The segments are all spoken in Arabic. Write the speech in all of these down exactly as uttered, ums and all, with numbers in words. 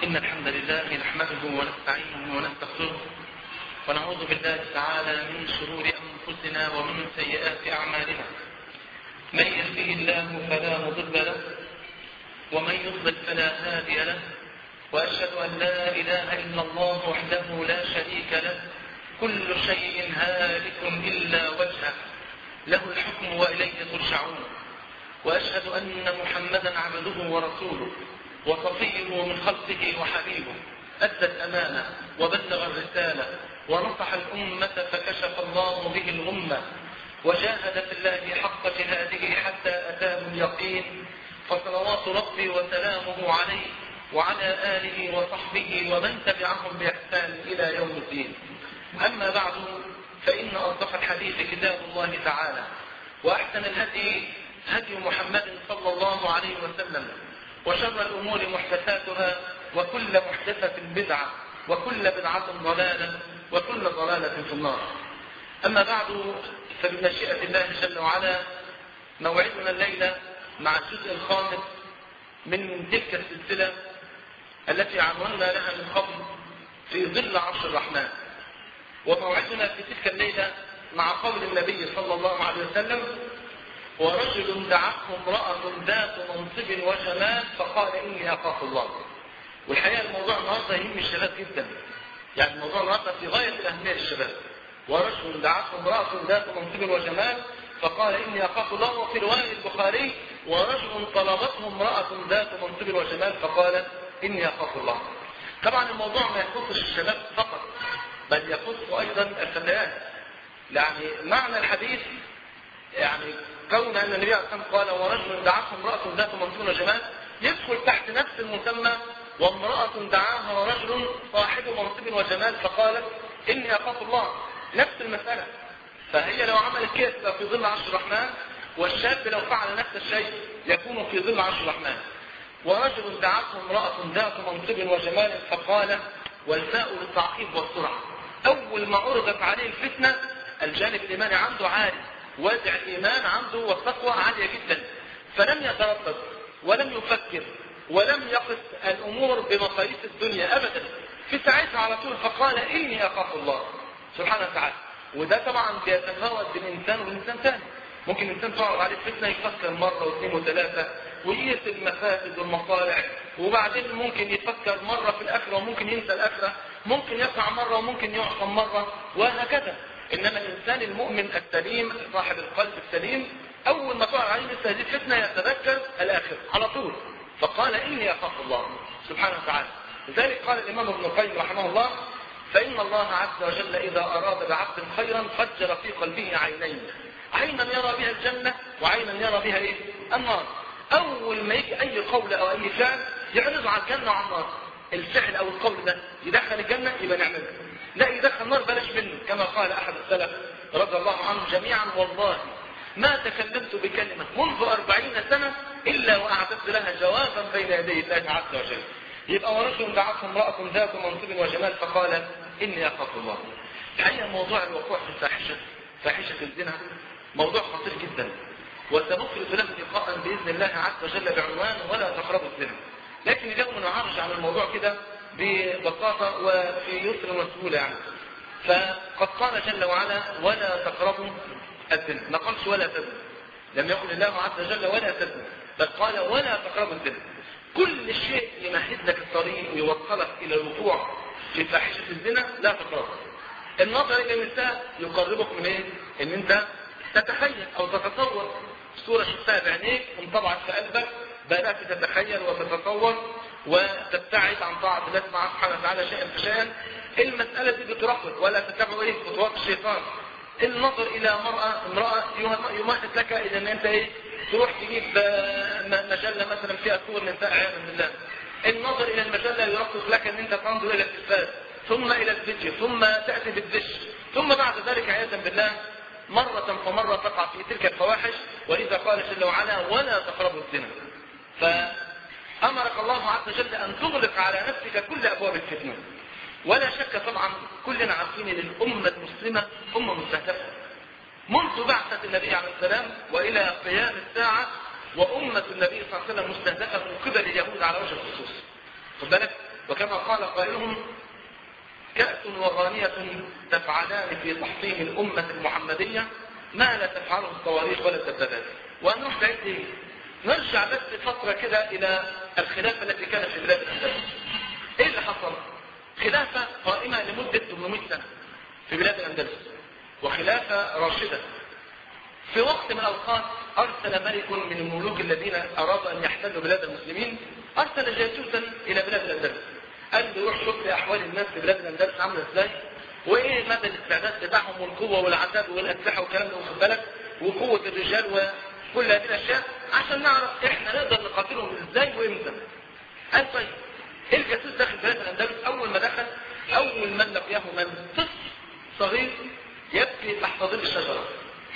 إن الحمد لله نحمده ونستعينه ونستغفره ونعوذ بالله تعالى من شرور أنفسنا ومن سيئات أعمالنا. من يهده الله فلا مضل له ومن يضلل فلا هادي له، وأشهد أن لا إله إلا الله وحده لا شريك له، كل شيء هالك إلا وجهه، له الحكم وإليه ترجعون. وأشهد أن محمدا عبده ورسوله وصفيه من خلقه وحبيبه، أدى الأمانة وبلغ الرسالة ونصح الأمة فكشف الله به الغمة، وجاهد في الله حق جهاده حتى أتاه اليقين. فصلوات ربي وسلامه عليه وعلى آله وصحبه ومن تبعهم بإحسان إلى يوم الدين. أما بعد، فإن أصدق الحديث كتاب الله تعالى، وأحسن الهدي هدي محمد صلى الله عليه وسلم، وشر الأمور محدثاتها، وكل محدثة بدعة، وكل بدعة ضلالة، وكل ضلالة في النار. أما بعد، فبمشيئة الله جل وعلا موعدنا الليلة مع الجزء الخامس من تلك السلسلة التي عنونا لها من قبل في ظل عرش الرحمن. وموعدنا في تلك الليلة مع قول النبي صلى الله عليه وسلم: ورجل دعته امرأة ذات منصب وجمال فقال إني أخاف الله. والحقيقة الموضوع النهارده يهم الشباب جدا، يعني الموضوع النهارده في غاية الأهمية للشباب. ورجل دعته امرأة ذات منصب وجمال فقال إني أخاف الله. وفي رواية البخاري: ورجل طلبته امرأة ذات منصب وجمال فقال إني أخاف الله. طبعا الموضوع ما يخصش الشباب فقط، بل يخص أيضا الفتيات. يعني معنى الحديث يعني كون أن النبي عليه الصلاة والسلام قال ورجل دعته امرأة ذات منصب وجمال يدخل تحت نفس المسمى وامرأة دعاها رجل صاحب منصب وجمال فقالت إني أخاف الله، نفس المسألة. فهي لو عملت كده في ظل عرش الرحمن، والشاب لو فعل نفس الشيء يكون في ظل عرش الرحمن. ورجل دعته امرأة ذات منصب وجمال فقال، والفاء للتعقيب والسرعة. أول ما عرضت عليه الفتنة الجانب الإيماني عنده عالي، وازع الإيمان عنده والتقوى عالية جدا، فلم يتردد ولم يفكر ولم يقس الأمور بمقاييس الدنيا أبدا. في ساعتها على طول فقال إني أخاف الله سبحانه وتعالى. وده طبعا بيتفاوت بين إنسان وإنسان ثاني. ممكن إنسان تعرض عليه فتنة يفكر مرة واثنين وثلاثة ويقيس المفاسد والمصالح، وبعدين ممكن يفكر مرة في الآخرة وممكن ينسى الآخرة، ممكن يقع مرة وممكن يعصم مرة، وهكذا. إنما الإنسان المؤمن السليم صاحب القلب السليم أول ما تعرض عليه مثل هذه الفتنة يتذكر الآخرة على طول، فقال إني أخاف الله سبحانه وتعالى. لذلك قال الإمام ابن القيم رحمه الله: فإن الله عز وجل إذا أراد بعبد خيرا فجر في قلبه عينين، عينا يرى بها الجنة وعينا يرى بها إيه؟ النار. أول ما يجي أي قول أو أي فعل يعرض على الجنة وعلى النار، الفعل أو القول ده يدخل الجنة يبقى نعمله، لا يدخل النار بلاش منه. كما قال أحد السلف رضي الله عنه جميعا: والله ما تكلمت بكلمة منذ أربعين سنة إلا وأعددت لها جوابا بين يدي الله عز وجل. يبقى ورجل دعته امرأة ذات منصب وجمال فقال إني أخاف الله. الحقيقة موضوع الوقوع في الفاحشة، فاحشة الزنا، موضوع خطير جدا، وسنفرد له لقاء بإذن الله عز وجل بعنوان ولا تقربوا الزنا. لكن اليوم نعرج على الموضوع كده ببساطة وفي يسر وسهولة يعني. فقد قال جل وعلا: ولا تقربوا الزنا، ما قالش ولا تزنوا، لم يقل الله عز وجل ولا تزنوا، بل قال ولا تقربوا الزنا. كل شيء يمهد لك الطريق ويوصلك إلى الوقوع في فاحشة الزنا لا تقربه. النظر إلى النساء يقربك من إيه؟ إن أنت تتخيل أو تتصور صورة شفتها بعينيك وانطبعت في قلبك، بدأت تتخيل وتتصور وتبتعد عن طاعة الله سبحانه وتعالى شيئا فشيئا. المسألة دي بترهقك ولا تتبع إيه؟ خطوات الشيطان. النظر إلى مرأة امرأة يمهد لك إلى أن أنت إيه؟ تروح تجيب مجلة مثلا فيها صور نساء عياذا بالله. النظر إلى المجلة يرقص لك أن أنت تنظر إلى التلفاز، ثم إلى الفيديو، ثم تأتي بالدش، ثم بعد ذلك عياذا بالله مرة فمرة تقع في تلك الفواحش. ولذا قال جل وعلا: ولا تقربوا الزنا. فأمرك الله عز وجل أن تغلق على نفسك كل أبواب الفتنة. ولا شك طبعا كلنا عارفين ان الأمة المسلمة أمة مستهدفة منذ بعثة النبي عليه السلام وإلى قيام الساعة، وأمة النبي صلى الله عليه وسلم مستهدفة من قبل اليهود على وجه الخصوص. خد بالك وكما قال قائلهم: كأس وغانية تفعلان في تحطيم الأمة المحمدية ما لا تفعله الصواريخ ولا الدبابات. ونروح بعيد ايه؟ نرجع بس فترة كده إلى الخلافة التي كانت في بلاد الأندلس. ايه اللي حصل؟ خلافة قائمة لمدة ثمانمائة سنة في بلاد الأندلس، وخلافة راشدة. في وقت من الأوقات أرسل ملك من الملوك الذين أرادوا أن يحتلوا بلاد المسلمين، أرسل جاسوسا إلى بلاد الأندلس، قال له روح شوف لي أحوال الناس في بلاد الأندلس عاملة إزاي، وإيه مدى الاستعداد بتاعهم والقوة والعذاب والأسلحة والكلام ده، واخد بالك، وقوة الرجال وكل هذه الأشياء، عشان نعرف إحنا نقدر نقاتلهم إزاي وإمتى. قال طيب، الجاسوس داخل بلاد الأندلس. أول ما دخل، أول من لقيه من طفل صغير يبكي تحت ظل الشجرة.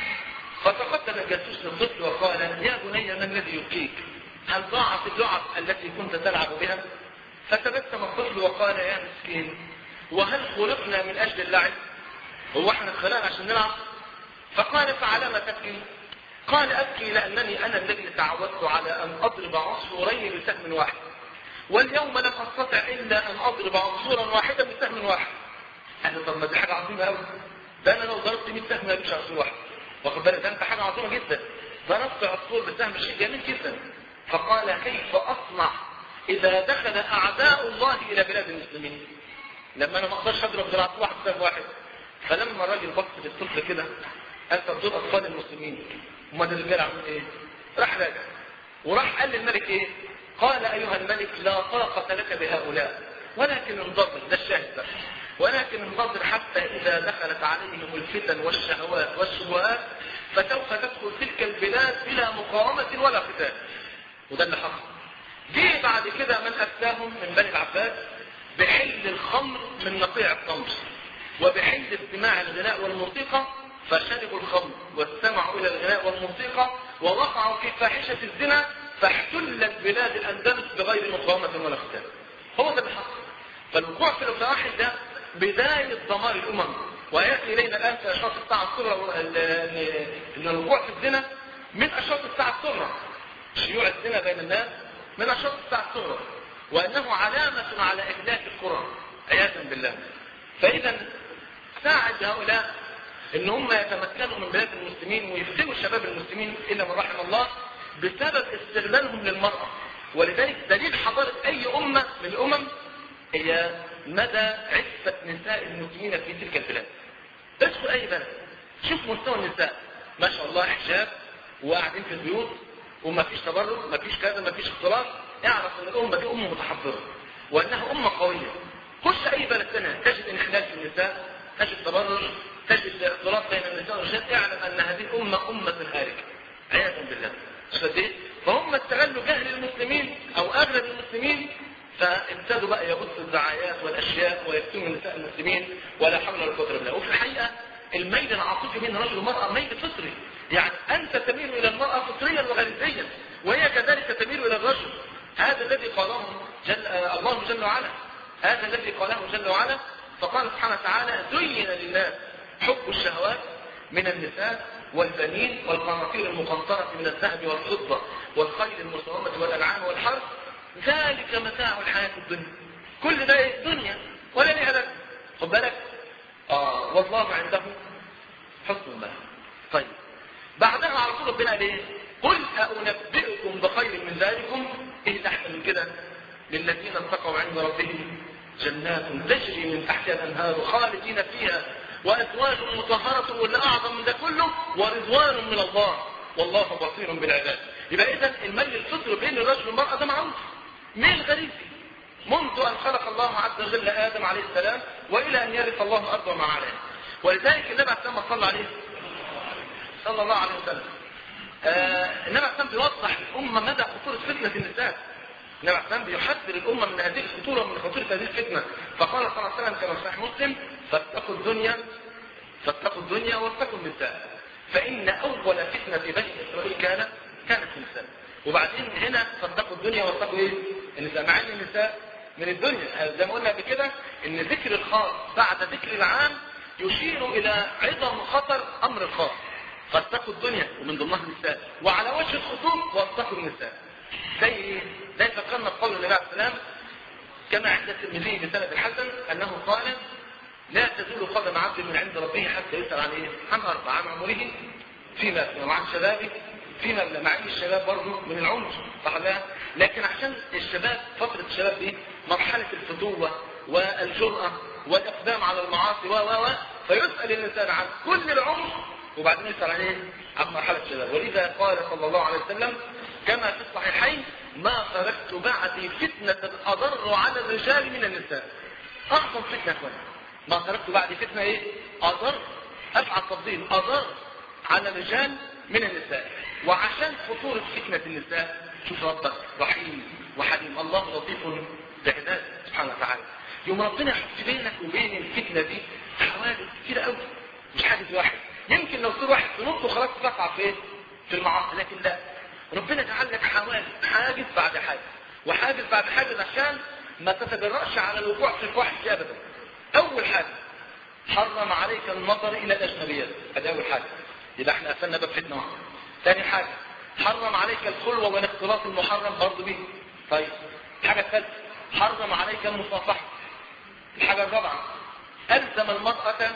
فتقدم الجاسوس للطفل وقال: يا بني، ما الذي يبكيك؟ هل ضاعت اللعب التي كنت تلعب بها؟ فتبسم الطفل وقال: يا مسكين، وهل خلقنا من أجل اللعب؟ هو احنا خلقنا عشان نلعب؟ فقال: فعلى ما تبكي؟ قال: أبكي لأنني أنا الذي تعودت على أن أضرب عصفورين بسهم واحد، واليوم لم أستطع إلا أن أضرب عصفورا واحدا بسهم واحد. قال: طب ما دي حاجة عظيمة أوي، ده أنا لو ضربت مية سهم ما يجيش عصفور واحد، واخد بالك؟ ده أنت حاجة عظيمة جدا، ضربت عصفور بسهم شيء جميل جدا. فقال: كيف أصنع إذا دخل أعداء الله إلى بلاد المسلمين؟ لما أنا ما أقدرش أضرب غير عصفور واحد بسهم واحد. فلما الراجل بص للطفل كده قال: طب دول أطفال المسلمين، هم ده الرجال عاملين إيه؟ راح راجع وراح قال للملك إيه؟ قال: أيها الملك، لا طاقة لك بهؤلاء، ولكن انتظر، ده الشاهد بقى، ولكن انتظر حتى إذا دخلت عليهم الفتن والشهوات والشبهات فسوف تدخل تلك البلاد بلا مقاومة ولا قتال. وده اللي حصل. جه بعد كده من أفتاهم من بني العباس بحل الخمر من نقيع التمر، وبحل استماع الغناء والموسيقى، فشربوا الخمر واستمعوا إلى الغناء والموسيقى ووقعوا في فاحشة الزنا، فاحتلت بلاد الأندلس بغير مقاومة ولا قتال. هو ده اللي حصل. فالوقوع في الفواحش ده بداية دمار الأمم. ويأتي إلينا الآن في أشراط الساعة الصغرى أن الوقوع في الزنا من أشراط الساعة الصغرى، شيوع الزنا بين الناس من أشراط الساعة الصغرى، وأنه علامة على إهلاك القرى عياذا بالله. فإذا ساعد هؤلاء ان هم يتمكنوا من بلاد المسلمين ويفتنوا شباب المسلمين الا من رحم الله بسبب استغلالهم للمرأة. ولذلك دليل حضارة اي امة من الامم هي مدى عفة نساء المسلمين في تلك البلاد. ادخل اي بلد شوف مستوى النساء، ما شاء الله حجاب وقاعدين في البيوت وما فيش تبرج، ما فيش كذا، ما فيش اختلاط، اعرف ان الامة دي امة متحضرة وانها امة قوية. خش اي بلد ثاني تجد انحلال في النساء، تجد تبرج، تجد اختلاط بين النساء والرجال، اعلم ان هذه الامه امه هالكه عياذا بالله. فهم استغلوا جهل المسلمين او اغلب المسلمين، فابتدوا بقى يبثوا الدعايات والاشياء ويفتنوا نساء المسلمين ولا حول ولا قوه الا بالله. وفي الحقيقه الميل العاطفي بين رجل ومراه ميل فطري، يعني انت تميل الى المراه فطريا وغريزيا وهي كذلك تميل الى الرجل. هذا الذي قاله جل الله جل وعلا، هذا الذي قاله جل وعلا. فقال سبحانه وتعالى: زين للناس حب الشهوات من النساء والبنين والقناطير المقنطرة من الذهب والفضة والخيل المسومة والأنعام والحرث، ذلك متاع الحياة الدنيا. كل ده ايه؟ دنيا ولا ليها لك. خد بالك؟ آه والله عنده حسن المال. طيب بعدها على طول ربنا قال ايه؟ قل أنبئكم بخير من ذلكم، ايه تحت من كده؟ للذين اتقوا عند ربهم جنات تجري من تحتها الانهار خالدين فيها وازواج مطهرة، واللي اعظم من ده كله ورضوان من الله والله بصير بالعباد. يبقى اذا الميل الفطري بين الرجل والمرأة ده معروف، ميل غريزي منذ ان خلق الله عز وجل ادم عليه السلام والى ان يرث الله الارض وما عليها. ولذلك النبي عليه السلام صلى عليه صلى الله عليه وسلم آه النبي عليه السلام بيوضح الامه مدى خطوره فتنه النساء. النبي عليه السلام بيحذر الامه من هذه الخطوره ومن خطوره هذه الفتنه. فقال صلى الله عليه وسلم كما في صحيح مسلم: فاتقوا الدنيا فاتقوا الدنيا واتقوا النساء، فان اول فتنه بني اسرائيل كانت كانت النساء. وبعدين هنا فاتقوا الدنيا واتقوا ايه؟ النساء، مع ان النساء من الدنيا زي ما قلنا قبل كده ان ذكر الخاص بعد ذكر العام يشير الى عظم خطر امر الخاص. فاتقوا الدنيا ومن ضمنها النساء، وعلى وجه الخصوص واتقوا النساء. زي زي فكرنا بقول النبي عليه السلام: كما عند الترمذي بسند الحسن أنه قال لا تزول قدم عبد من عند ربه حتى يسأل عن ايه؟ عن أربع: عن عمره فيما أفنى، وعن شبابه فيما أبلى. مع ان الشباب برضه من العمر، صح لا؟ لكن عشان الشباب، فترة الشباب دي مرحلة الفتوة والجرأة والإقدام على المعاصي و و و فيسأل الإنسان عن كل العمر وبعدين يسأل عن ايه؟ عن مرحلة الشباب. ولذا قال صلى الله عليه وسلم كما في الصحيحين: ما تركت بعدي فتنة أضر على الرجال من النساء. أعظم فتنة كمان ما تركت بعدي فتنة ايه؟ أضر، أفعل تفضيل، أضر على الرجال من النساء. وعشان خطورة فتنة النساء شوف ربك رحيم وحليم، الله لطيف بعباده سبحانه وتعالى. يوم ربنا يحط بينك وبين الفتنة دي حوادث كتير قوي، مش حادث واحد. يمكن لو صار واحد تنط وخلاص تقع في ايه؟ في المعاصي، لكن لا، ربنا جعل لك حوادث، حاجز بعد حاجز وحاجز بعد حاجز عشان ما تتجرأش على الوقوع في الفواحش ابدا. اول حاجه حرم عليك النظر الى الاجنبيات، هذه اول حاجه، يبقى احنا قفلنا باب فتنه واحده. ثاني حاجه حرم عليك الخلوه والاختلاط المحرم برضه به. طيب الحاجه الثالثه حرم عليك المصافحه. الحاجه الرابعه الزم المراه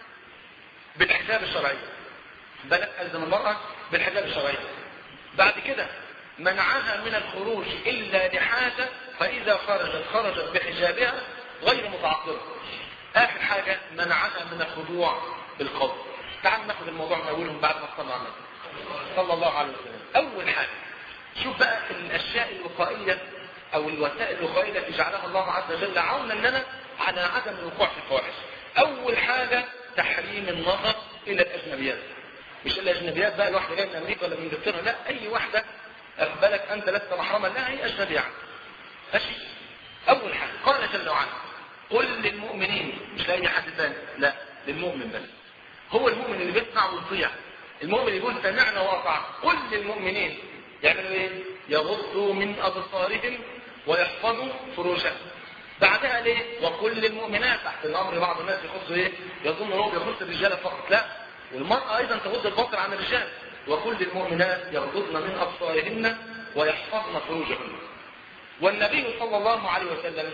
بالحجاب الشرعي، بل الزم المراه بالحجاب الشرعي. بعد كده منعها من الخروج الا لحاجه، فاذا خرجت خرجت بحجابها غير متعطره. اخر حاجه منعها من الخضوع بالقول. تعال ناخذ الموضوع من اولهم بعد ما صلى على صلى الله عليه وسلم. اول حاجه شوف بقى الاشياء الوقائيه او الوسائل الوقائيه التي جعلها الله عز وجل عونا لنا على عدم الوقوع في الفواحش. اول حاجه تحريم النظر الى الاجنبيات. مش الاجنبيات بقى الواحده جايه من امريكا ولا من انجلترا، لا، اي واحده اقبلك انت لست محرما لا، هي اجنبيه عنك. ماشي؟ اول حاجه قال جل وعلا: قل للمؤمنين، مش لاي حد ثاني، لا، للمؤمن بس. هو المؤمن اللي بيسمع ويطيع، المؤمن يقول سمعنا واطعنا. قل للمؤمنين يعملوا ايه؟ يغضوا من ابصارهم ويحفظوا فروجهم. بعدها ليه؟ وقل للمؤمنات. تحت الامر بعض الناس يخصوا ايه؟ يظن هو بيخص الرجال فقط، لا، والمراه ايضا تغض البصر عن الرجال. وقل للمؤمنات يغضضن من ابصارهن ويحفظن فروجهن. والنبي صلى الله عليه وسلم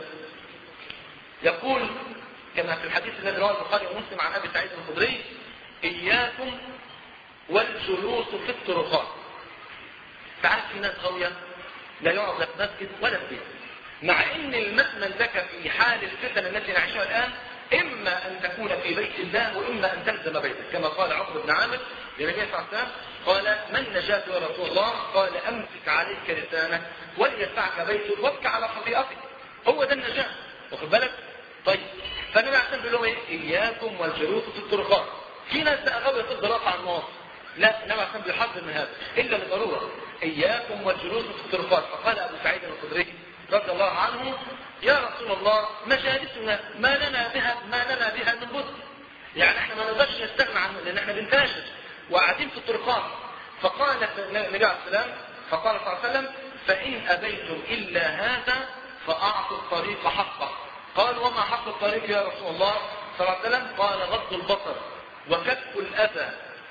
يقول كما في الحديث الذي رواه البخاري ومسلم عن ابي سعيد الخدري: اياكم والجلوس في الطرقات. تعرف في ناس غاويه لا يقعد لا في مسجد ولا في بيت، مع ان المأمن لك في حال الفتن التي نعيشها الان اما ان تكون في بيت الله واما ان تلزم بيتك، كما قال عقبه بن عامر للنبي صلى الله عليه وسلم: قال ما النجاة يا رسول الله؟ قال امسك عليك لسانك وليسعك بيتك وابكى على خطيئتك. هو ده النجاة، واخد بالك؟ طيب فانا بعتبر بيقول لهم ايه؟ اياكم والجلوس في الطرقات. في ناس بقى غاويه تضرب على الناس، لا، انما عشان بيحذر من هذا الا لضروره. اياكم والجلوس في الطرقات. فقال ابو سعيد الخدري رضي الله عنه: يا رسول الله مجالسنا ما لنا بها ما لنا بها من بد، يعني احنا ما نقدرش نستغنى عنه لان احنا بنتاجر وقاعدين في الطرقات. فقال النبي عليه السلام فقال صلى الله عليه وسلم: فان ابيتم الا هذا فاعطوا الطريق حقه. قال: وما حق الطريق يا رسول الله صلى الله عليه وسلم؟ قال: غض البصر وكف الاذى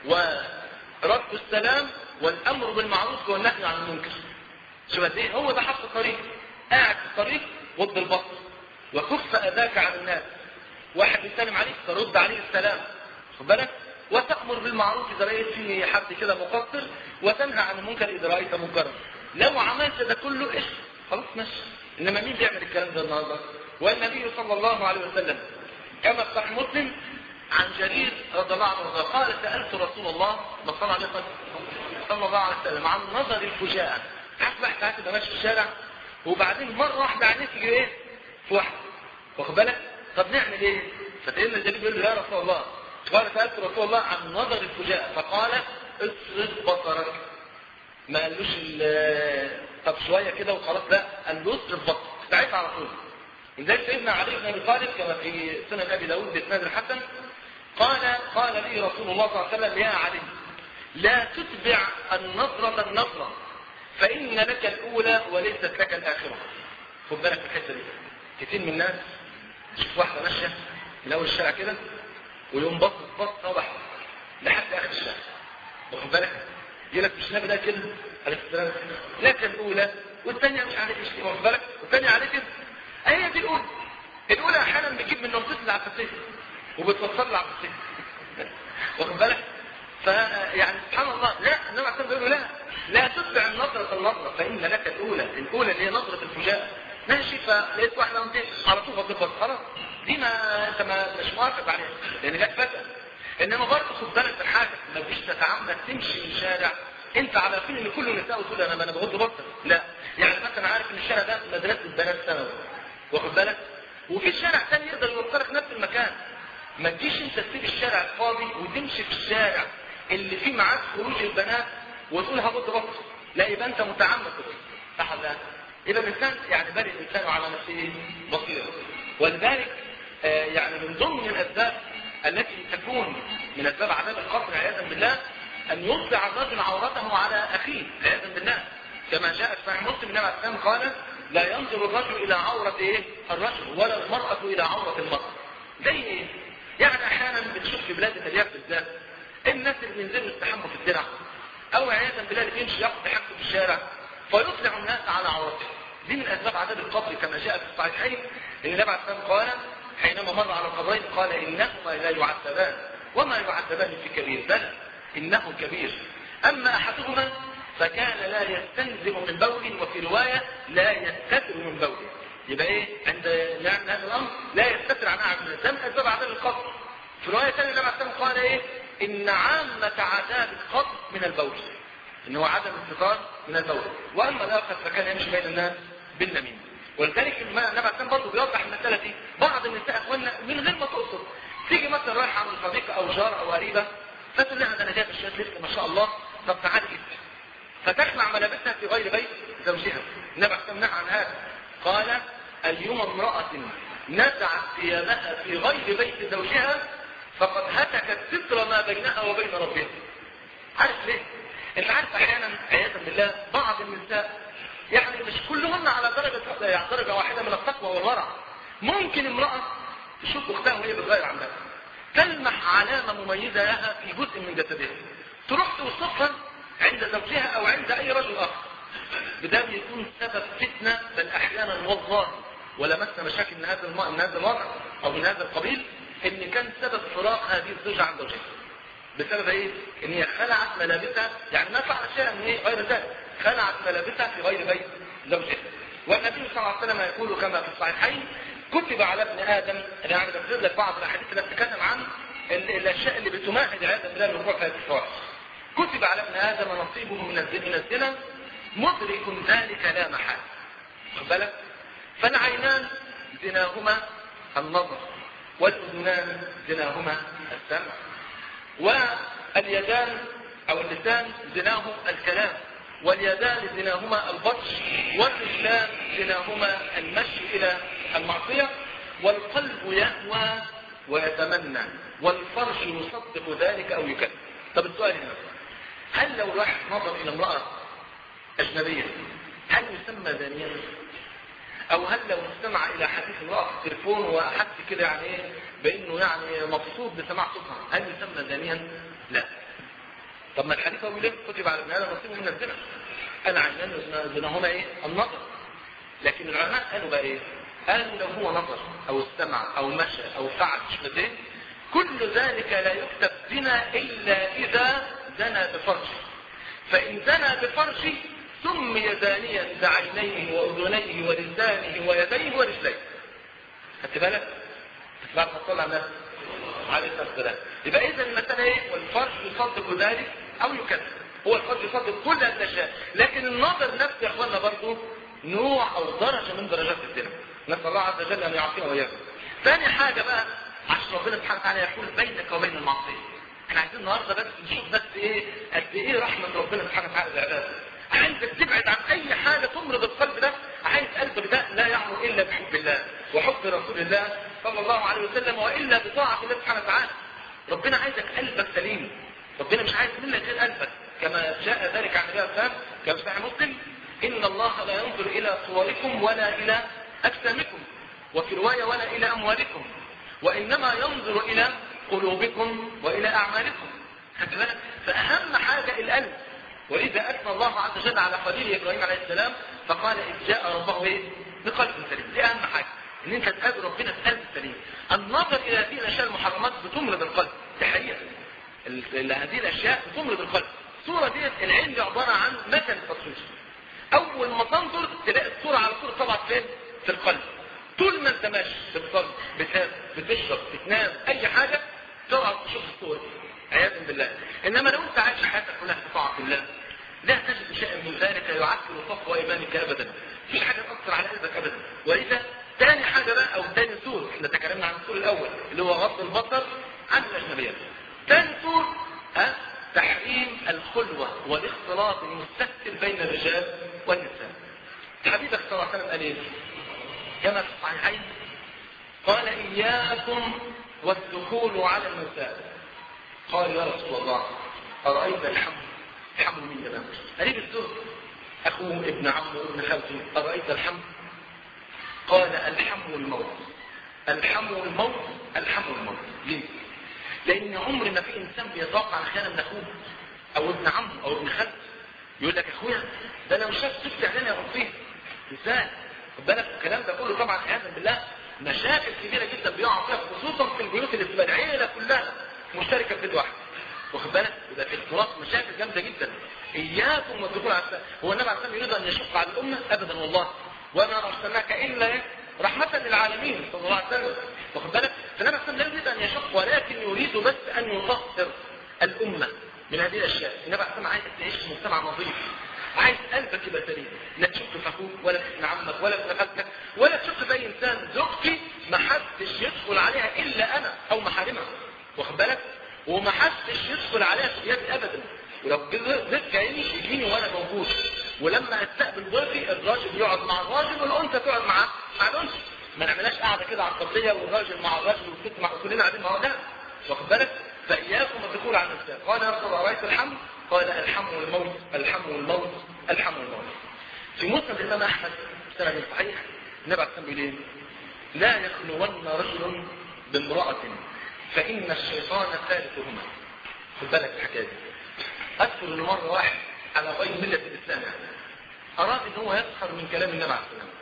ورد السلام والامر بالمعروف والنهي عن المنكر. شو قد ايه هو ده حق الطريق؟ قاعد في الطريق غض البصر وكف اذاك عن الناس، واحد بيسلم عليك ترد عليه السلام، خد بالك، وتامر بالمعروف اذا رايت في حد كده مقصر، وتنهى عن المنكر اذا رايت منكرا. لو عملت ده كله ايش خلاص ماشي. انما مين بيعمل الكلام ده النهارده؟ والنبي صلى الله عليه وسلم كما في صحيح مسلم عن جرير رضي الله عنه قال: سالت رسول الله صلى الله عليه وسلم عن نظر الفجاءه. عارف بقى ساعات تبقى ماشي في الشارع وبعدين مره واحده عينيك تيجي ايه؟ في واحده، واخد بالك؟ طب نعمل ايه؟ فسيدنا جرير بيقول له: يا رسول الله، قال: سالت رسول الله عن نظر الفجاءه، فقال: اصرف بصرك. ما قالوش طب شويه كده وخلاص، لا، قال له اصرف بصرك ساعتها على طول. لذلك سيدنا علي بن ابي طالب كما في سنن ابي داود باسناد الحسن قال: قال لي رسول الله صلى الله عليه وسلم: يا علي، لا تتبع النظرة النظرة فإن لك الأولى وليست لك الآخرة. خد بالك في الحتة دي. كتير من الناس تشوف واحدة ماشية من أول الشارع كده ويوم بص بص صبح لحد آخر الشارع، واخد بالك؟ يقول لك مش نبي ده كده عليه السلام، لك الأولى والثانية مش عارف ايش، واخد بالك؟ والثانية عليه كده. هي دي قفصتك وبتوصل له عفصتك. واخد بالك؟ فيعني سبحان الله، لا النبي عليه الصلاه والسلام بيقول لا لا تتبع النظره النظره فان لك الاولى، الاولى اللي هي نظره الفجاءه. ماشي، فلقيت واحده وانت على طول بتبص خلاص، دي ما انت ما مش موافق عليها لان جت فجاه. انما برضه خد بالك من حاجه، ما تجيش تتعمد تمشي من شارع انت على يقين ان كله نساء وتقول انا انا بغض بصري، لا. يعني مثلا عارف ان الشارع ده مدرسه بنات ثانوي، واخد بالك؟ وفي شارع ثاني يقدر يوصلك نفس المكان. ما تجيش انت تسيب الشارع الفاضي وتمشي في الشارع اللي فيه معاك خروج البنات وتقول هغض بصري، لا يبقى انت متعمد كده، صح ولا لا؟ يبقى الانسان يعني بل الانسان على نفسه بصيره. ولذلك آه يعني من ضمن الاسباب التي تكون من اسباب عذاب القبر عياذا بالله ان يطلع الرجل عورته على اخيه عياذا بالله، كما جاء في صحيح مسلم النبي عليه الصلاه والسلام قال لا ينظر الرجل الى عوره ايه؟ الرجل ولا المراه الى عوره المراه. زي ايه؟ يعني احيانا بتشوف في بلاد الارياف بالذات الناس اللي بينزلوا يستحموا في الدرع او عياذا بالله اللي بيمشي ياخد حاجته في الشارع فيطلع الناس على عورته. دي من اسباب عذاب القبر كما جاء في الصحيحين ان النبي عليه الصلاه والسلام قال حينما مر على القبرين قال انهما لا يعذبان وما يعذبان في كبير، بل انه كبير، اما احدهما فكان لا يستنزف من بول وفي روايه لا يستتر من بول. يبقى ايه عند يعني هذا الامر لا يستتر عن اعمال، ده من اسباب عذاب القبر. في روايه ثانيه النبي عليه الصلاه والسلام قال ايه؟ ان عامه عذاب القبر من البول، ان هو عدم الستار من البول، واما الاخر فكان يمشي بين الناس بالنميمه. ولذلك النبي عليه الصلاه والسلام برضه بيوضح المساله دي. بعض النساء اخواننا من غير ما تقصد تيجي مثلا رايحه عند صديقه او جار او قريبه فتقول لها ده انا جايبه شويه لبس ما شاء الله، طب تعالي كده، فتخلع ملابسها في غير بيت زوجها. النبي عليه الصلاه والسلام نهى عن هذا، قال ايما امراه نزعت ثيابها في غير بيت زوجها فقد هتكت ستر ما بينها وبين ربها. عارف ليه؟ انت عارف احيانا عياذا بالله بعض النساء يعني مش كلهن على درجه يعني درجه واحده من التقوى والورع. ممكن امراه تشوف اختها وهي بتغير عندها تلمح علامه مميزه لها في جزء من جسدها، تروح توصفها عند زوجها او عند اي رجل اخر، بده يكون سبب فتنه بل احيانا والله ولمسنا مشاكل من هذا الم... من هذا الوضع او من هذا القبيل ان كان سبب فراق هذه الزوجه عن زوجها بسبب ايه؟ ان هي خلعت ملابسها، يعني ما فعلت شيئا من ايه غير ذلك، خلعت ملابسها في غير بيت زوجها. والنبي صلى الله عليه وسلم يقول كما في الصحيحين كتب على ابن ادم، يعني بذكر لك بعض الاحاديث التي تتكلم عن الاشياء اللي بتمهد عياذا بالله للوقوع في هذه الفواحش. كتب على ابن ادم نصيبه من الزنا مدرك ذلك لا محاله. خد بالك؟ فالعينان زناهما النظر، والاذنان زناهما السمع، واليدان او اللسان زناه الكلام، واليدان زناهما البطش، والرجلان زناهما المشي الى المعصيه، والقلب يهوى ويتمنى، والفرج يصدق ذلك او يكذب. طب السؤال هنا، هل لو راح نظر الى امراه اجنبيه هل يسمى زانيا؟ او هل لو استمع الى حديث امراه في التليفون وحس كده يعني ايه بانه يعني مبسوط بسماع صوتها هل يسمى زانيا؟ لا. طب ما الحديث هو بيقول كتب على ابن ادم نصيبه من الزنا، العينان زناهما ايه؟ النظر. لكن العلماء قالوا بقى ايه؟ قالوا لو هو نظر او استمع او مشى او فعل مش ايه كل ذلك لا يكتب زنا الا اذا زنى بفرجه، فان زنى بفرجه سمي زانيا بعينيه واذنيه ولسانه ويديه ورجليه. خدت بالك؟ بس بعد ما تصلى على الناس عليه الصلاه والسلام. يبقى اذا المساله ايه؟ والفرج يصدق ذلك او يكذب. هو الفرج يصدق كل هذه الاشياء، لكن النظر نفسه يا اخوانا برضه نوع او درجه من درجات الزنا. نسال الله عز وجل ان يعافينا واياكم. ثاني حاجه بقى عشان ربنا سبحانه وتعالى يحول بينك وبين المعصيه. احنا عايزين النهارده بس نشوف بس ايه قد ايه رحمه ربنا سبحانه وتعالى لعباده. عايزك تبعد عن اي حاجه تمرض القلب ده، عايز قلبك ده لا يعمر الا بحب الله وحب رسول الله صلى الله عليه وسلم والا بطاعه الله سبحانه وتعالى. ربنا عايزك قلبك سليم، ربنا مش عايز منك غير قلبك، كما جاء ذلك عن النبي صلى الله عليه وسلم كما في صحيح مسلم ان الله لا ينظر الى صوركم ولا الى اجسامكم، وفي روايه ولا الى اموالكم، وانما ينظر الى قلوبكم والى اعمالكم. خدت بالك؟ فاهم حاجه القلب. ولذا اثنى الله عز وجل على خليل ابراهيم عليه السلام فقال اذ جاء ربه ايه؟ بقلب سليم. دي اهم حاجه. ان انت تقابل ربنا بقلب سليم. النظر الى هذه الاشياء المحرمات بتمرض القلب، دي حقيقه. هذه الاشياء بتمرض القلب. الصوره ديت العين دي عباره عن مكن تصوير. اول ما تنظر تلاقي الصوره على طول طبعا فين؟ في القلب. طول ما انت ماشي بتصلي بتاكل بتشرب بتنام اي حاجه تقعد تشوف الصور دي عياذا بالله. انما لو انت عايش حياتك كلها في طاعه الله لا تجد شيئا من ذلك يعكر صفو ايمانك ابدا، مفيش حاجه تاثر على قلبك ابدا. واذا ثاني حاجه بقى او ثاني سور، احنا تكلمنا عن السور الاول اللي هو غض البصر عن الاجنبيات. ثاني سور ها تحريم الخلوه والاختلاط المستكثر بين الرجال والنساء. حبيبك صلى الله عليه وسلم قال ايه؟ كما في الصحيحين قال اياكم والدخول على النساء. قال يا رسول الله ارايت الحمل حمل من جبان قريب الزوج اخوه ابن عمه ابن خالته ارايت الحمل؟ قال الحمل الموت الحمل الموت الحمل الموت. ليه؟ لان عمر ما في انسان بيتوقع الخيانه من اخوه او ابن عمه او ابن خالته. يقول لك اخويا ده انا مش شايف سبت اعلان يا رفيق ازاي؟ خد بالك الكلام ده كله طبعا عياذا بالله مشاكل كبيره جدا بيقع فيها، خصوصا في البيوت اللي بتبقى العيله كلها مشتركه في بيت واحد. واخد بالك؟ وده في التراث مشاكل جامده جدا. اياكم والدخول على النساء. هو النبي عليه الصلاه والسلام يريد ان يشق على الامه؟ ابدا والله. وما ارسلناك الا رحمه للعالمين صلى الله عليه وسلم. واخد بالك؟ فالنبي عليه الصلاه والسلام لا يريد ان يشق ولكن يريد بس ان يطهر الامه من هذه الاشياء. النبي عليه الصلاه والسلام عايزك تعيش في مجتمع نظيف، عايز قلبك يبقى سليم، لا تشك في اخوك ولا في ابن عمك ولا في خالتك ولا تشك في اي انسان. زوجتي ما حدش يدخل عليها الا انا او محارمها. واخد بالك؟ وما حدش يدخل عليها في بيدي ابدا. ولو ضيف جايني يجيني وانا موجود، ولما استقبل ضيفي الراجل يقعد مع الراجل والانثى تقعد مع مع الانثى. ما نعملهاش قاعده كده على القضيه والراجل مع الراجل والست مع كلنا قاعدين مع بعض. واخد بالك؟ فاياكم الدخول على النساء. قال يا رسول الله رايت الحمل؟ قال الحمل الموت الحمل الموت الحمل الموت. في مسند الامام احمد سند صحيح النبي عليه الصلاه والسلام بيقول ايه؟ لا يخلون رجل بامراه فان الشيطان ثالثهما. خد بالك الحكايه دي. اذكر ان مره واحد على غير مله الاسلام اراد ان هو يسخر من كلام النبي عليه الصلاه والسلام.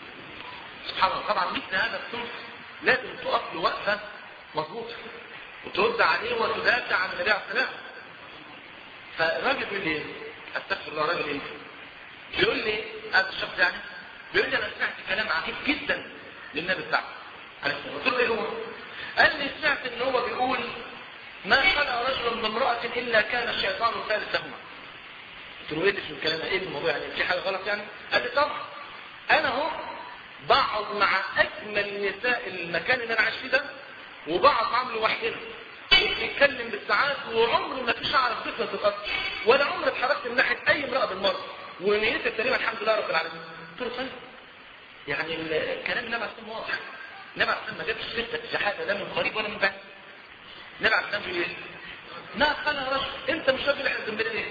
سبحان الله. طبعا مثل هذا الصنف لازم تقف له وقفه مضبوطه وترد عليه وتدافع عن النبي عليه الصلاه والسلام. فالراجل بيقول لي استغفر الله راجل ايه؟ بيقول لي هذا الشخص يعني بيقول لي انا سمعت كلام عجيب جدا للنبي بتاعه عليه الصلاه والسلام. قلت له ايه هو؟ قال لي سمعت ان هو بيقول ما خلق رجل من امراه الا كان الشيطان ثالثهما. قلت له ايه في الكلام ده؟ ايه الموضوع يعني؟ في حاجه غلط يعني؟ قال لي طبعا انا اهو بقعد مع اجمل نساء المكان اللي انا عايش فيه ده وبقعد معاهم لوحدنا وبنتكلم بالساعات وعمري ما فيش اعرف طفله تتاثر ولا عمري اتحركت من ناحيه اي امراه بالمره ونيتي تقريبا الحمد لله رب العالمين. قلت له طيب يعني الكلام النبي عليه الصلاه واضح. النبي عليه الصلاه ما جابش سته الشهاده لا من قريب ولا من بعيد. النبي عليه الصلاه بيقول ايه؟ ما خلق رجل. انت مش راجل احنا ذنبنا ايه؟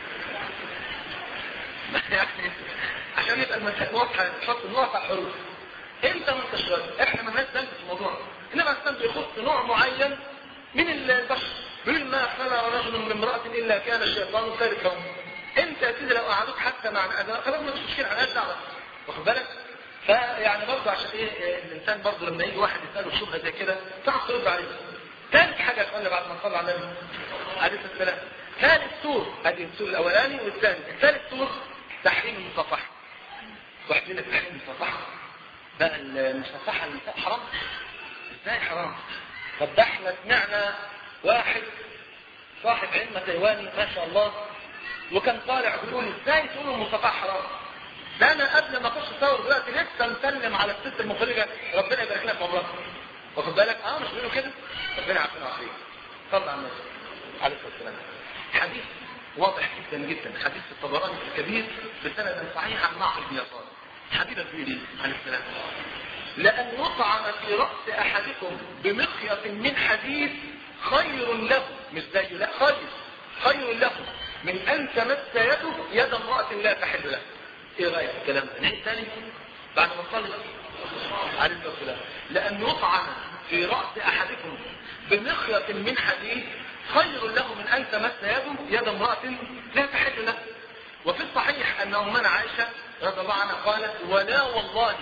يعني عشان يبقى المسائل واضحه تحط النقط على الحروف. انت ما انتش راجل، احنا ما لناش ذنب في الموضوع. النبي عليه الصلاه بيخص نوع معين من البشر. بيقول ما خلق رجل من امراه الا كان الشيطان ثالثهم. انت يا سيدي لو قعدوك حتى مع الاداء خلاص ما فيش مشكله على قد دعوه. واخد بالك؟ فيعني برضه عشان ايه الانسان برضه لما يجي واحد يساله شبهه زي كده تعرف ترد عليه. ثالث حاجه يا اخوانا بعد ما نصلي على النبي عليه الصلاه والسلام. ثالث سور ادي السور الاولاني والثاني. الثالث سور تحريم المصافحه. واحد يقول لك تحريم المصافحه بقى المصافحه النساء حرام؟ ازاي حرام؟ طب ده احنا سمعنا واحد صاحب علم تايواني ما شاء الله وكان طالع بيقول ازاي تقولوا المصافحه حرام؟ ده انا قبل ما اخش اصور دلوقتي لسه مسلم على الست المخرجه ربنا يبارك لها في عمرها. واخد بالك؟ اه مش بيقولوا كده؟ ربنا يعافينا ويعافيك. صلى على النبي عليه الصلاه والسلام. حديث واضح جدا جدا، حديث الطبراني الكبير بسند صحيح عن معقل بن يسار. حبيبك بيقول ايه عليه السلام؟ لأن يطعن في رأس أحدكم بمخيط من حديد خير له، مش زيه، لا خير خير له من أن تمس يده يد امرأة لا تحل له. إيه رأيك في الكلام ده؟ نعيد ثاني بعد ما نصلي عليه الصلاة والسلام. لأن يطعن في رأس أحدكم بمخيط من حديد خير له من أن تمس يده يد امرأة لا تحل له. وفي الصحيح أن أمنا عائشة رضي الله عنها قالت ولا والله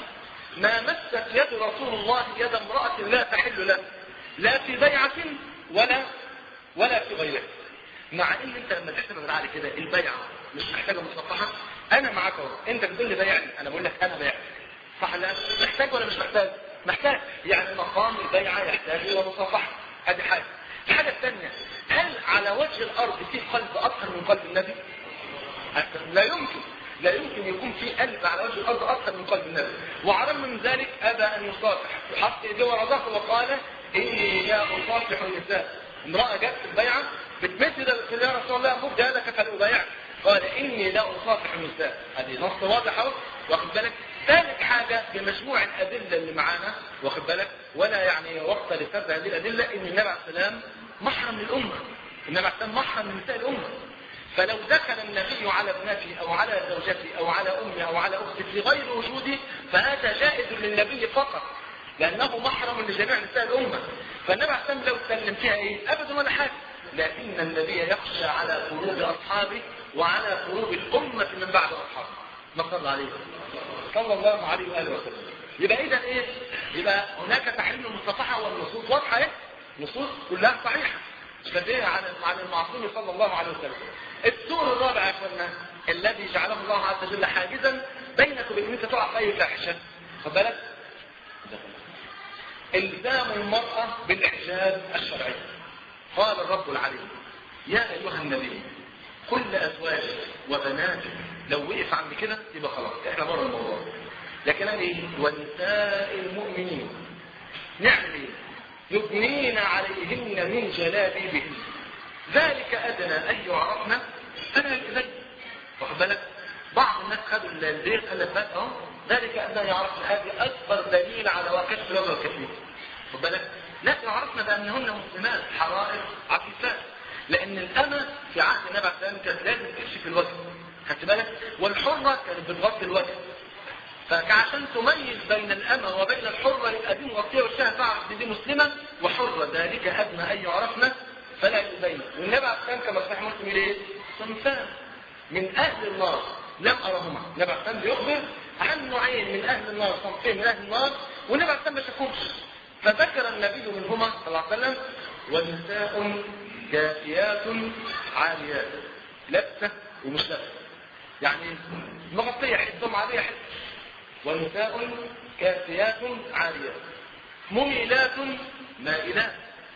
ما مست يد رسول الله يد امرأة لا تحل له، لا في بيعة ولا ولا في غيرها. مع ان انت لما تحسب بالعقل كده البيعة مش محتاجة مصافحة. انا معاك اهو، انت بتقول لي بيعني، انا بقول لك انا بيعني، صح؟ لا محتاج ولا مش محتاج؟ محتاج. يعني مقام البيعة يحتاج الى مصافحة. هذه حاجة. الحاجة الثانية، هل على وجه الارض في قلب اطهر من قلب النبي؟ لا يمكن، لا يمكن يكون في قلب على وجه الارض اطهر من قلب النبي. وعلى من ذلك ابى ان يصافح، حط ايديه ورا ظهره وقال اني لا اصافح النساء. امرأة جت في البيعة بتمد يا رسول الله خذ يدك فلأبايعك، قال اني لا اصافح النساء. هذه نص واضح اهو، واخد بالك؟ ثالث حاجة بمجموع الادلة اللي معانا، واخد بالك؟ ولا يعني وقت لسرد هذه الادلة، ان النبي عليه السلام محرم للامة، النبي عليه السلام محرم من نساء الامة. فلو دخل النبي على ابنتي او على زوجتي او على امي او على اختي في غير وجودي فهذا جائز للنبي فقط، لانه محرم لجميع نساء الامه. فالنبي عليه السلام لو سلم فيها ايه؟ ابدا ولا حاجه. لكن النبي يخشى على قلوب اصحابه وعلى قلوب الامه من بعد اصحابه. ما صلى عليه صلى الله عليه واله وسلم. يبقى اذا ايه؟ يبقى هناك تحريم المصافحه والنصوص واضحه ايه؟ نصوص كلها صحيحه شبيه عن عن المعصوم صلى الله عليه وسلم. السور الرابع يا اخوانا الذي جعله الله عز وجل حاجزا بينك وبين ان انت تقع في اي فاحشه، خد بالك؟ الزام المراه بالحجاب الشرعي. قال الرب العليم يا ايها النبي كل ازواجك وبناتك، لو وقف عند كده يبقى خلاص احنا بره الموضوع. لكن انا ايه؟ ونساء المؤمنين نعمل ايه؟ يبنين عليهن من جلابيبهن ذلك ادنى ان يعرفن فلا يؤذين. واخد بالك؟ بعض الناس خدوا البيت قال لك بس اهو ذلك ادنى يعرفن، هذه اكبر دليل على واقع الرجل الكثير. واخد بالك؟ لا يعرفن بانهن مسلمات حرائر عفيفات، لان الامه في عهد النبي عليه السلام كانت لازم تكشف الوجه، خدت بالك؟ والحره كانت بتغطي الوجه. فعشان تميز بين الأمة وبين الحرة يبقى دي مغطية وشها تعرف دي مسلمة وحرة، ذلك أدنى أن يعرفنا فلا يبين. والنبي عليه السلام كما صحيح مسلم ليه؟ صنفان من أهل النار لم أرهما. النبي عليه السلام بيخبر عن نوعين من أهل النار، صنفين من أهل النار، والنبي عليه السلام ما شافهمش. فذكر النبي منهما صلى الله عليه وسلم ونساء كافيات عاريات، لابسة ومش لابسة، يعني مغطية حدهم عليها حد. ونساء كاسيات عاريات مميلات مائلات